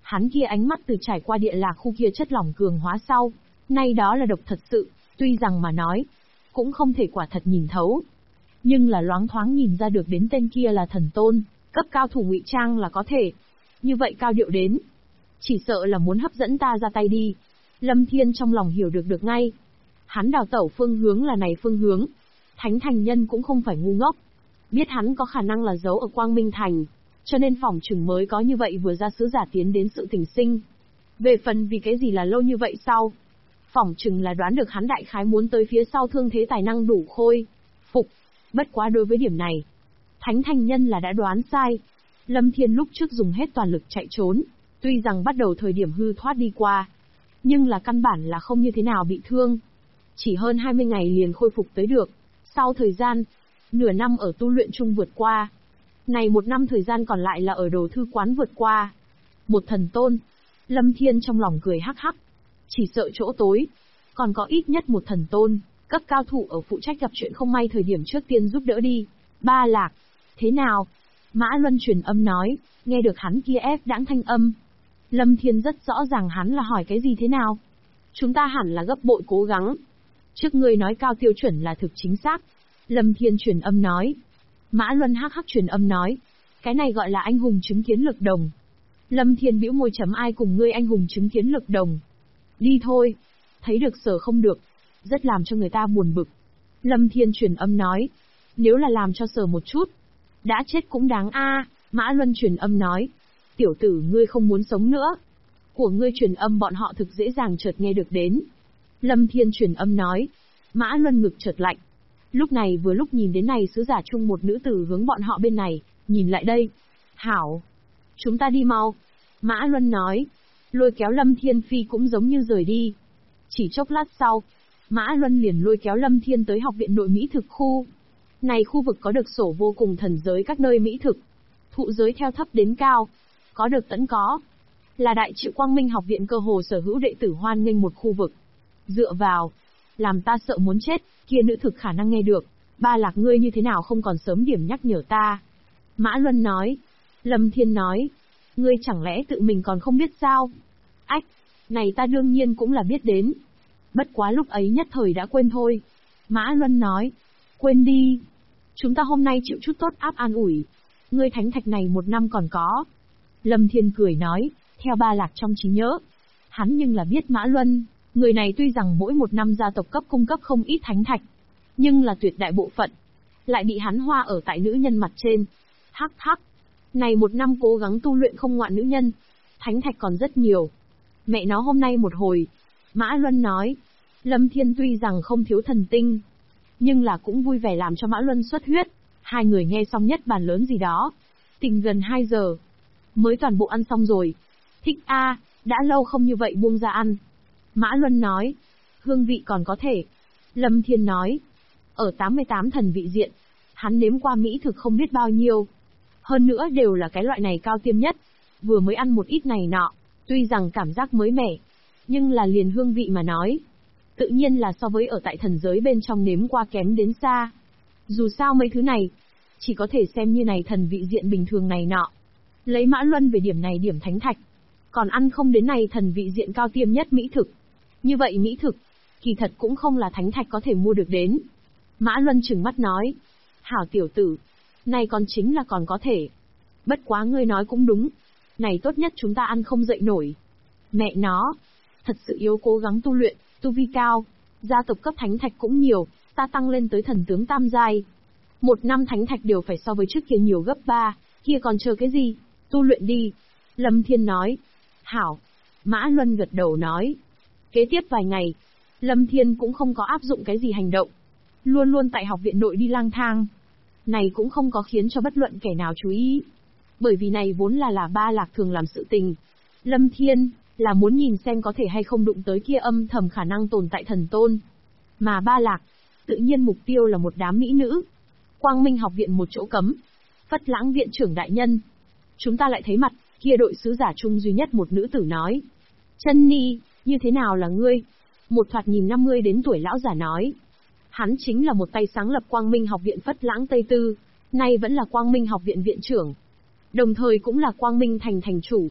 Hắn kia ánh mắt từ trải qua địa lạc khu kia chất lỏng cường hóa sau, nay đó là độc thật sự, tuy rằng mà nói, cũng không thể quả thật nhìn thấu. Nhưng là loáng thoáng nhìn ra được đến tên kia là thần tôn, cấp cao thủ ngụy trang là có thể. Như vậy cao điệu đến, chỉ sợ là muốn hấp dẫn ta ra tay đi. Lâm Thiên trong lòng hiểu được ngay. Hắn đào tẩu phương hướng là này phương hướng. Thánh thành nhân cũng không phải ngu ngốc. Biết hắn có khả năng là giấu ở Quang Minh Thành, cho nên phỏng chừng mới có như vậy vừa ra sứ giả tiến đến sự tình sinh. Về phần vì cái gì là lâu như vậy sau, phỏng chừng là đoán được hắn đại khái muốn tới phía sau thương thế tài năng đủ khôi phục. Bất quá đối với điểm này, Thánh thành nhân là đã đoán sai. Lâm Thiên lúc trước dùng hết toàn lực chạy trốn, tuy rằng bắt đầu thời điểm hư thoát đi qua, nhưng là căn bản là không như thế nào bị thương. Chỉ hơn 20 ngày liền khôi phục tới được. Sau thời gian, nửa năm ở tu luyện chung vượt qua. Này 1 năm thời gian còn lại là ở đồ thư quán vượt qua. Một thần tôn. Lâm Thiên trong lòng cười hắc hắc. Chỉ sợ chỗ tối, còn có ít nhất một thần tôn, cấp cao thủ ở phụ trách gặp chuyện không may thời điểm trước tiên giúp đỡ đi. Ba Lạc. Thế nào? Mã Luân truyền âm nói, nghe được hắn kia ép đãng thanh âm. Lâm Thiên rất rõ ràng hắn là hỏi cái gì thế nào. Chúng ta hẳn là gấp bội cố gắng. Trước ngươi nói cao tiêu chuẩn là thực chính xác. Lâm Thiên truyền âm nói. Mã Luân hắc hắc truyền âm nói. Cái này gọi là anh hùng chứng kiến lực đồng. Lâm Thiên bĩu môi chấm ai cùng ngươi anh hùng chứng kiến lực đồng. Đi thôi. Thấy được sở không được. Rất làm cho người ta buồn bực. Lâm Thiên truyền âm nói. Nếu là làm cho sở một chút, đã chết cũng đáng a. Mã Luân truyền âm nói. Tiểu tử ngươi không muốn sống nữa. Của ngươi truyền âm bọn họ thực dễ dàng chợt nghe được đến. Lâm Thiên truyền âm nói. Mã Luân ngực chợt lạnh. Lúc này vừa lúc nhìn đến này sứ giả chung một nữ tử hướng bọn họ bên này, nhìn lại đây. Hảo. Chúng ta đi mau. Mã Luân nói. Lôi kéo Lâm Thiên Phi cũng giống như rời đi. Chỉ chốc lát sau, Mã Luân liền lôi kéo Lâm Thiên tới học viện nội mỹ thực khu. Này khu vực có được sổ vô cùng thần giới các nơi mỹ thực. Thụ giới theo thấp đến cao. Có được tẫn có. Là đại triệu Quang Minh học viện cơ hồ sở hữu đệ tử hoan nghênh một khu vực. Dựa vào. Làm ta sợ muốn chết, kia nữ thực khả năng nghe được. Ba Lạc ngươi như thế nào không còn sớm điểm nhắc nhở ta. Mã Luân nói. Lâm Thiên nói. Ngươi chẳng lẽ tự mình còn không biết sao? Ách, này ta đương nhiên cũng là biết đến. Bất quá lúc ấy nhất thời đã quên thôi. Mã Luân nói. Quên đi. Chúng ta hôm nay chịu chút tốt áp an ủi. Ngươi thánh thạch này 1 năm còn có. Lâm Thiên cười nói, theo Ba Lạc trong trí nhớ. Hắn nhưng là biết Mã Luân, người này tuy rằng mỗi 1 năm gia tộc cấp cung cấp không ít thánh thạch, nhưng là tuyệt đại bộ phận, lại bị hắn hoa ở tại nữ nhân mặt trên. Hắc hắc, này 1 năm cố gắng tu luyện không ngoạn nữ nhân, thánh thạch còn rất nhiều. Mẹ nó hôm nay một hồi. Mã Luân nói, Lâm Thiên tuy rằng không thiếu thần tinh, nhưng là cũng vui vẻ làm cho Mã Luân xuất huyết. Hai người nghe xong nhất bàn lớn gì đó. Tình gần 2 giờ. Mới toàn bộ ăn xong rồi. Thích a, đã lâu không như vậy buông ra ăn. Mã Luân nói. Hương vị còn có thể. Lâm Thiên nói. Ở 88 thần vị diện, hắn nếm qua mỹ thực không biết bao nhiêu. Hơn nữa đều là cái loại này cao tiêm nhất. Vừa mới ăn một ít này nọ, tuy rằng cảm giác mới mẻ, nhưng là liền hương vị mà nói, tự nhiên là so với ở tại thần giới bên trong nếm qua kém đến xa. Dù sao mấy thứ này, chỉ có thể xem như này thần vị diện bình thường này nọ. Lấy Mã Luân về điểm này điểm thánh thạch, còn ăn không đến này thần vị diện cao tiêm nhất mỹ thực. Như vậy mỹ thực, kỳ thật cũng không là thánh thạch có thể mua được đến. Mã Luân trừng mắt nói, hảo tiểu tử, này còn chính là còn có thể. Bất quá ngươi nói cũng đúng, này tốt nhất chúng ta ăn không dậy nổi. Mẹ nó, thật sự yếu cố gắng tu luyện, tu vi cao, gia tộc cấp thánh thạch cũng nhiều, ta tăng lên tới thần tướng tam giai. 1 năm thánh thạch đều phải so với trước kia nhiều gấp 3, kia còn chờ cái gì, tu luyện đi. Lâm Thiên nói. Hảo. Mã Luân gật đầu nói. Kế tiếp vài ngày, Lâm Thiên cũng không có áp dụng cái gì hành động. Luôn luôn tại học viện nội đi lang thang. Này cũng không có khiến cho bất luận kẻ nào chú ý. Bởi vì này vốn là Ba Lạc thường làm sự tình. Lâm Thiên, là muốn nhìn xem có thể hay không đụng tới kia âm thầm khả năng tồn tại thần tôn. Mà Ba Lạc, tự nhiên mục tiêu là một đám mỹ nữ. Quang Minh học viện một chỗ cấm. Phất Lãng viện trưởng đại nhân. Chúng ta lại thấy mặt, kia đội sứ giả chung duy nhất một nữ tử nói. Chân Ni, như thế nào là ngươi? Một thoạt nhìn 50 đến tuổi lão giả nói. Hắn chính là một tay sáng lập Quang Minh học viện Phất Lãng Tây Tư, nay vẫn là Quang Minh học viện viện trưởng. Đồng thời cũng là Quang Minh thành thành chủ.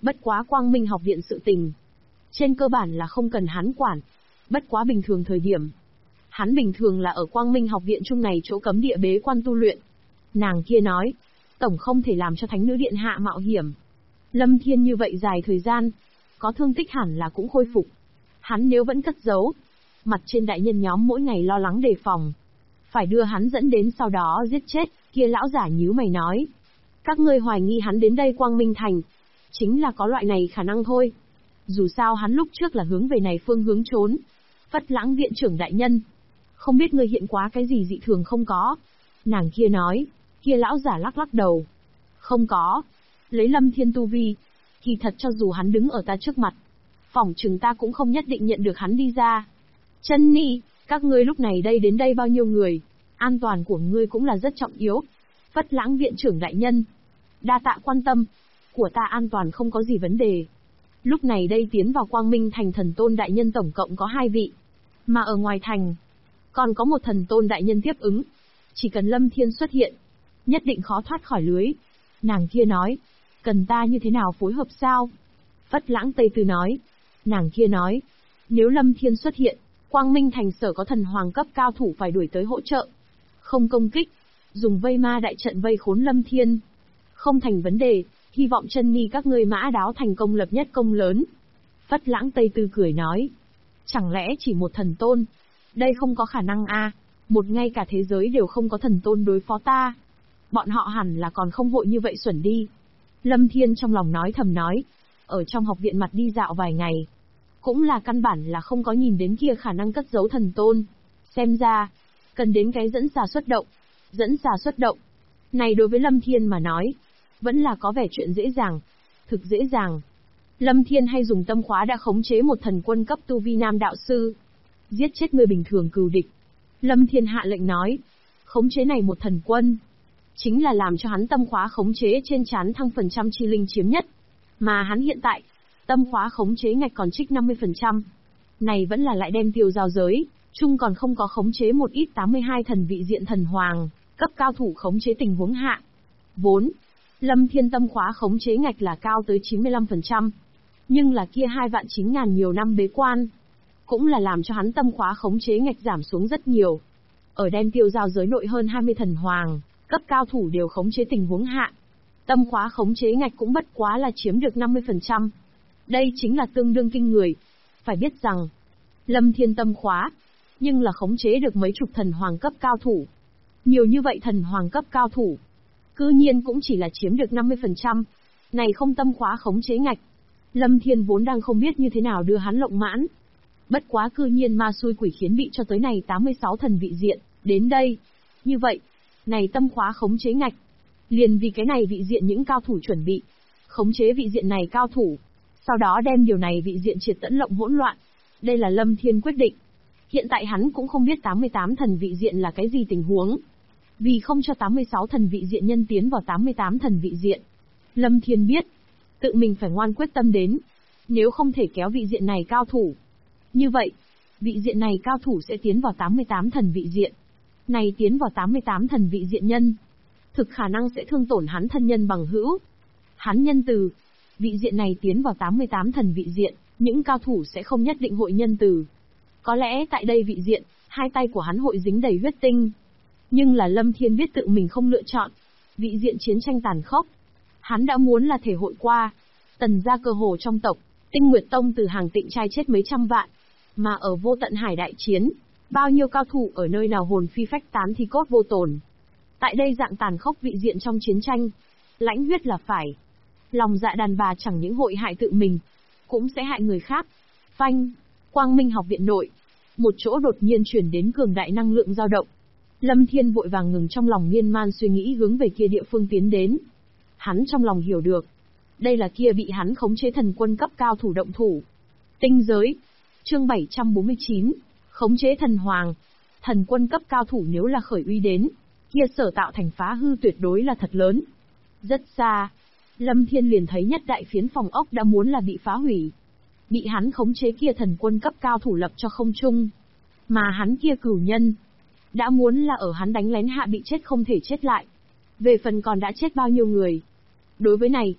Bất quá Quang Minh học viện sự tình, trên cơ bản là không cần hắn quản. Bất quá bình thường thời điểm, hắn bình thường là ở Quang Minh học viện chung này chỗ cấm địa bế quan tu luyện. Nàng kia nói, tổng không thể làm cho Thánh nữ điện hạ mạo hiểm. Lâm Thiên như vậy dài thời gian, có thương tích hẳn là cũng khôi phục. Hắn nếu vẫn cất giấu, mặt trên đại nhân nhóm mỗi ngày lo lắng đề phòng. Phải đưa hắn dẫn đến sau đó giết chết, kia lão giả nhíu mày nói. Các ngươi hoài nghi hắn đến đây Quang Minh Thành, chính là có loại này khả năng thôi. Dù sao hắn lúc trước là hướng về này phương hướng trốn. Phất Lãng viện trưởng đại nhân, không biết ngươi hiện quá cái gì dị thường không có. Nàng kia nói, kia lão giả lắc lắc đầu. Không có, lấy Lâm Thiên tu vi, thì thật cho dù hắn đứng ở ta trước mặt, phỏng chừng ta cũng không nhất định nhận được hắn đi ra. Chân Nhi, các ngươi lúc này đây đến đây bao nhiêu người, an toàn của ngươi cũng là rất trọng yếu. Phất Lãng viện trưởng đại nhân, đa tạ quan tâm, của ta an toàn không có gì vấn đề. Lúc này đây tiến vào Quang Minh Thành thần tôn đại nhân tổng cộng có 2 vị, mà ở ngoài thành, còn có một thần tôn đại nhân tiếp ứng. Chỉ cần Lâm Thiên xuất hiện, nhất định khó thoát khỏi lưới. Nàng kia nói, cần ta như thế nào phối hợp sao? Phất Lãng Tây Tư nói, nàng kia nói, nếu Lâm Thiên xuất hiện, Quang Minh Thành sở có thần hoàng cấp cao thủ phải đuổi tới hỗ trợ. Không công kích, dùng vây ma đại trận vây khốn Lâm Thiên. Không thành vấn đề, hy vọng chân ni các ngươi mã đáo thành công lập nhất công lớn. Phất Lãng Tây Tư cười nói, chẳng lẽ chỉ một thần tôn? Đây không có khả năng a, một ngay cả thế giới đều không có thần tôn đối phó ta. Bọn họ hẳn là còn không vội như vậy xuẩn đi. Lâm Thiên trong lòng nói thầm nói, ở trong học viện mặt đi dạo vài ngày, cũng là căn bản là không có nhìn đến kia khả năng cất giấu thần tôn. Xem ra, cần đến cái dẫn xà xuất động. Dẫn xà xuất động. Này đối với Lâm Thiên mà nói, vẫn là có vẻ chuyện dễ dàng. Thực dễ dàng. Lâm Thiên hay dùng tâm khóa đã khống chế một thần quân cấp tu vi nam đạo sư. Giết chết người bình thường cừu địch. Lâm Thiên hạ lệnh nói, khống chế này một thần quân, chính là làm cho hắn tâm khóa khống chế trên trán thăng phần trăm chi linh chiếm nhất. Mà hắn hiện tại, tâm khóa khống chế ngạch còn trích 50%. Này vẫn là lại đem tiêu giao giới, chung còn không có khống chế một ít 82 thần vị diện thần hoàng, cấp cao thủ khống chế tình huống hạ. Vốn, Lâm Thiên tâm khóa khống chế ngạch là cao tới 95%. Nhưng là kia 2.900.000 nhiều năm bế quan, cũng là làm cho hắn tâm khóa khống chế ngạch giảm xuống rất nhiều. Ở đem tiêu giao giới nội hơn 20 thần hoàng, cấp cao thủ đều khống chế tình huống hạ. Tâm khóa khống chế ngạch cũng bất quá là chiếm được 50%. Đây chính là tương đương kinh người. Phải biết rằng, Lâm Thiên tâm khóa, nhưng là khống chế được mấy chục thần hoàng cấp cao thủ. Nhiều như vậy thần hoàng cấp cao thủ, cư nhiên cũng chỉ là chiếm được 50%. Này không tâm khóa khống chế ngạch. Lâm Thiên vốn đang không biết như thế nào đưa hắn lộng mãn. Bất quá cư nhiên ma xui quỷ khiến bị cho tới này 86 thần vị diện, đến đây. Như vậy, này tâm khóa khống chế ngạch. Liền vì cái này vị diện những cao thủ chuẩn bị. Khống chế vị diện này cao thủ. Sau đó đem điều này vị diện triệt tẫn lộng hỗn loạn. Đây là Lâm Thiên quyết định. Hiện tại hắn cũng không biết 88 thần vị diện là cái gì tình huống. Vì không cho 86 thần vị diện nhân tiến vào 88 thần vị diện. Lâm Thiên biết, tự mình phải ngoan quyết tâm đến. Nếu không thể kéo vị diện này cao thủ. Như vậy, vị diện này cao thủ sẽ tiến vào 88 thần vị diện. Này tiến vào 88 thần vị diện nhân. Thực khả năng sẽ thương tổn hắn thân nhân bằng hữu. Hắn nhân từ. Vị diện này tiến vào 88 thần vị diện, những cao thủ sẽ không nhất định hội nhân từ. Có lẽ tại đây vị diện, hai tay của hắn hội dính đầy huyết tinh. Nhưng là Lâm Thiên biết tự mình không lựa chọn. Vị diện chiến tranh tàn khốc. Hắn đã muốn là thể hội qua. Tần gia cơ hồ trong tộc, Tinh Nguyệt Tông từ hàng tịnh trai chết mấy trăm vạn. Mà ở vô tận hải đại chiến, bao nhiêu cao thủ ở nơi nào hồn phi phách tán thì cốt vô tổn. Tại đây dạng tàn khốc vị diện trong chiến tranh, lãnh huyết là phải. Lòng dạ đàn bà chẳng những hội hại tự mình, cũng sẽ hại người khác. Phanh, Quang Minh học viện nội, một chỗ đột nhiên chuyển đến cường đại năng lượng dao động. Lâm Thiên vội vàng ngừng trong lòng miên man suy nghĩ hướng về kia địa phương tiến đến. Hắn trong lòng hiểu được, đây là kia bị hắn khống chế thần quân cấp cao thủ động thủ. Tinh giới, chương 749, khống chế thần hoàng. Thần quân cấp cao thủ nếu là khởi uy đến, kia sở tạo thành phá hư tuyệt đối là thật lớn. Rất xa, Lâm Thiên liền thấy nhất đại phiến phòng ốc đã muốn là bị phá hủy. Bị hắn khống chế kia thần quân cấp cao thủ lập cho không trung. Mà hắn kia cửu nhân, đã muốn là ở hắn đánh lén hạ bị chết không thể chết lại. Về phần còn đã chết bao nhiêu người. Đối với này,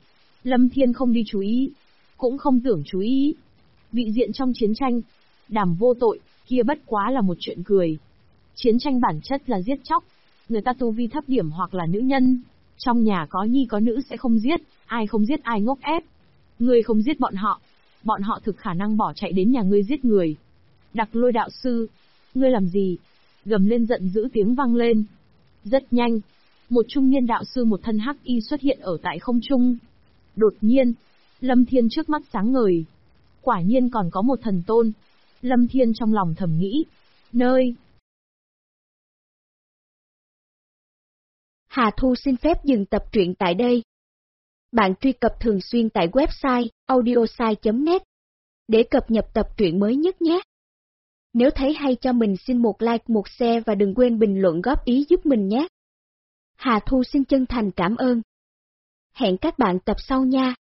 Lâm Thiên không đi chú ý, cũng không tưởng chú ý. Vị diện trong chiến tranh, Đàm vô tội, kia bất quá là một chuyện cười. Chiến tranh bản chất là giết chóc, người ta tu vi thấp điểm hoặc là nữ nhân. Trong nhà có nhi có nữ sẽ không giết, ai không giết ai ngốc ép. Ngươi không giết bọn họ thực khả năng bỏ chạy đến nhà ngươi giết người. Đặc Lôi đạo sư, ngươi làm gì? Gầm lên giận dữ tiếng vang lên. Rất nhanh, một trung niên đạo sư một thân hắc y xuất hiện ở tại không trung. Đột nhiên, Lâm Thiên trước mắt sáng ngời. Quả nhiên còn có một thần tôn. Lâm Thiên trong lòng thầm nghĩ. Nơi Hà Thu xin phép dừng tập truyện tại đây. Bạn truy cập thường xuyên tại website audiosai.net để cập nhật tập truyện mới nhất nhé. Nếu thấy hay cho mình xin một like, một share và đừng quên bình luận góp ý giúp mình nhé. Hà Thu xin chân thành cảm ơn. Hẹn các bạn tập sau nha.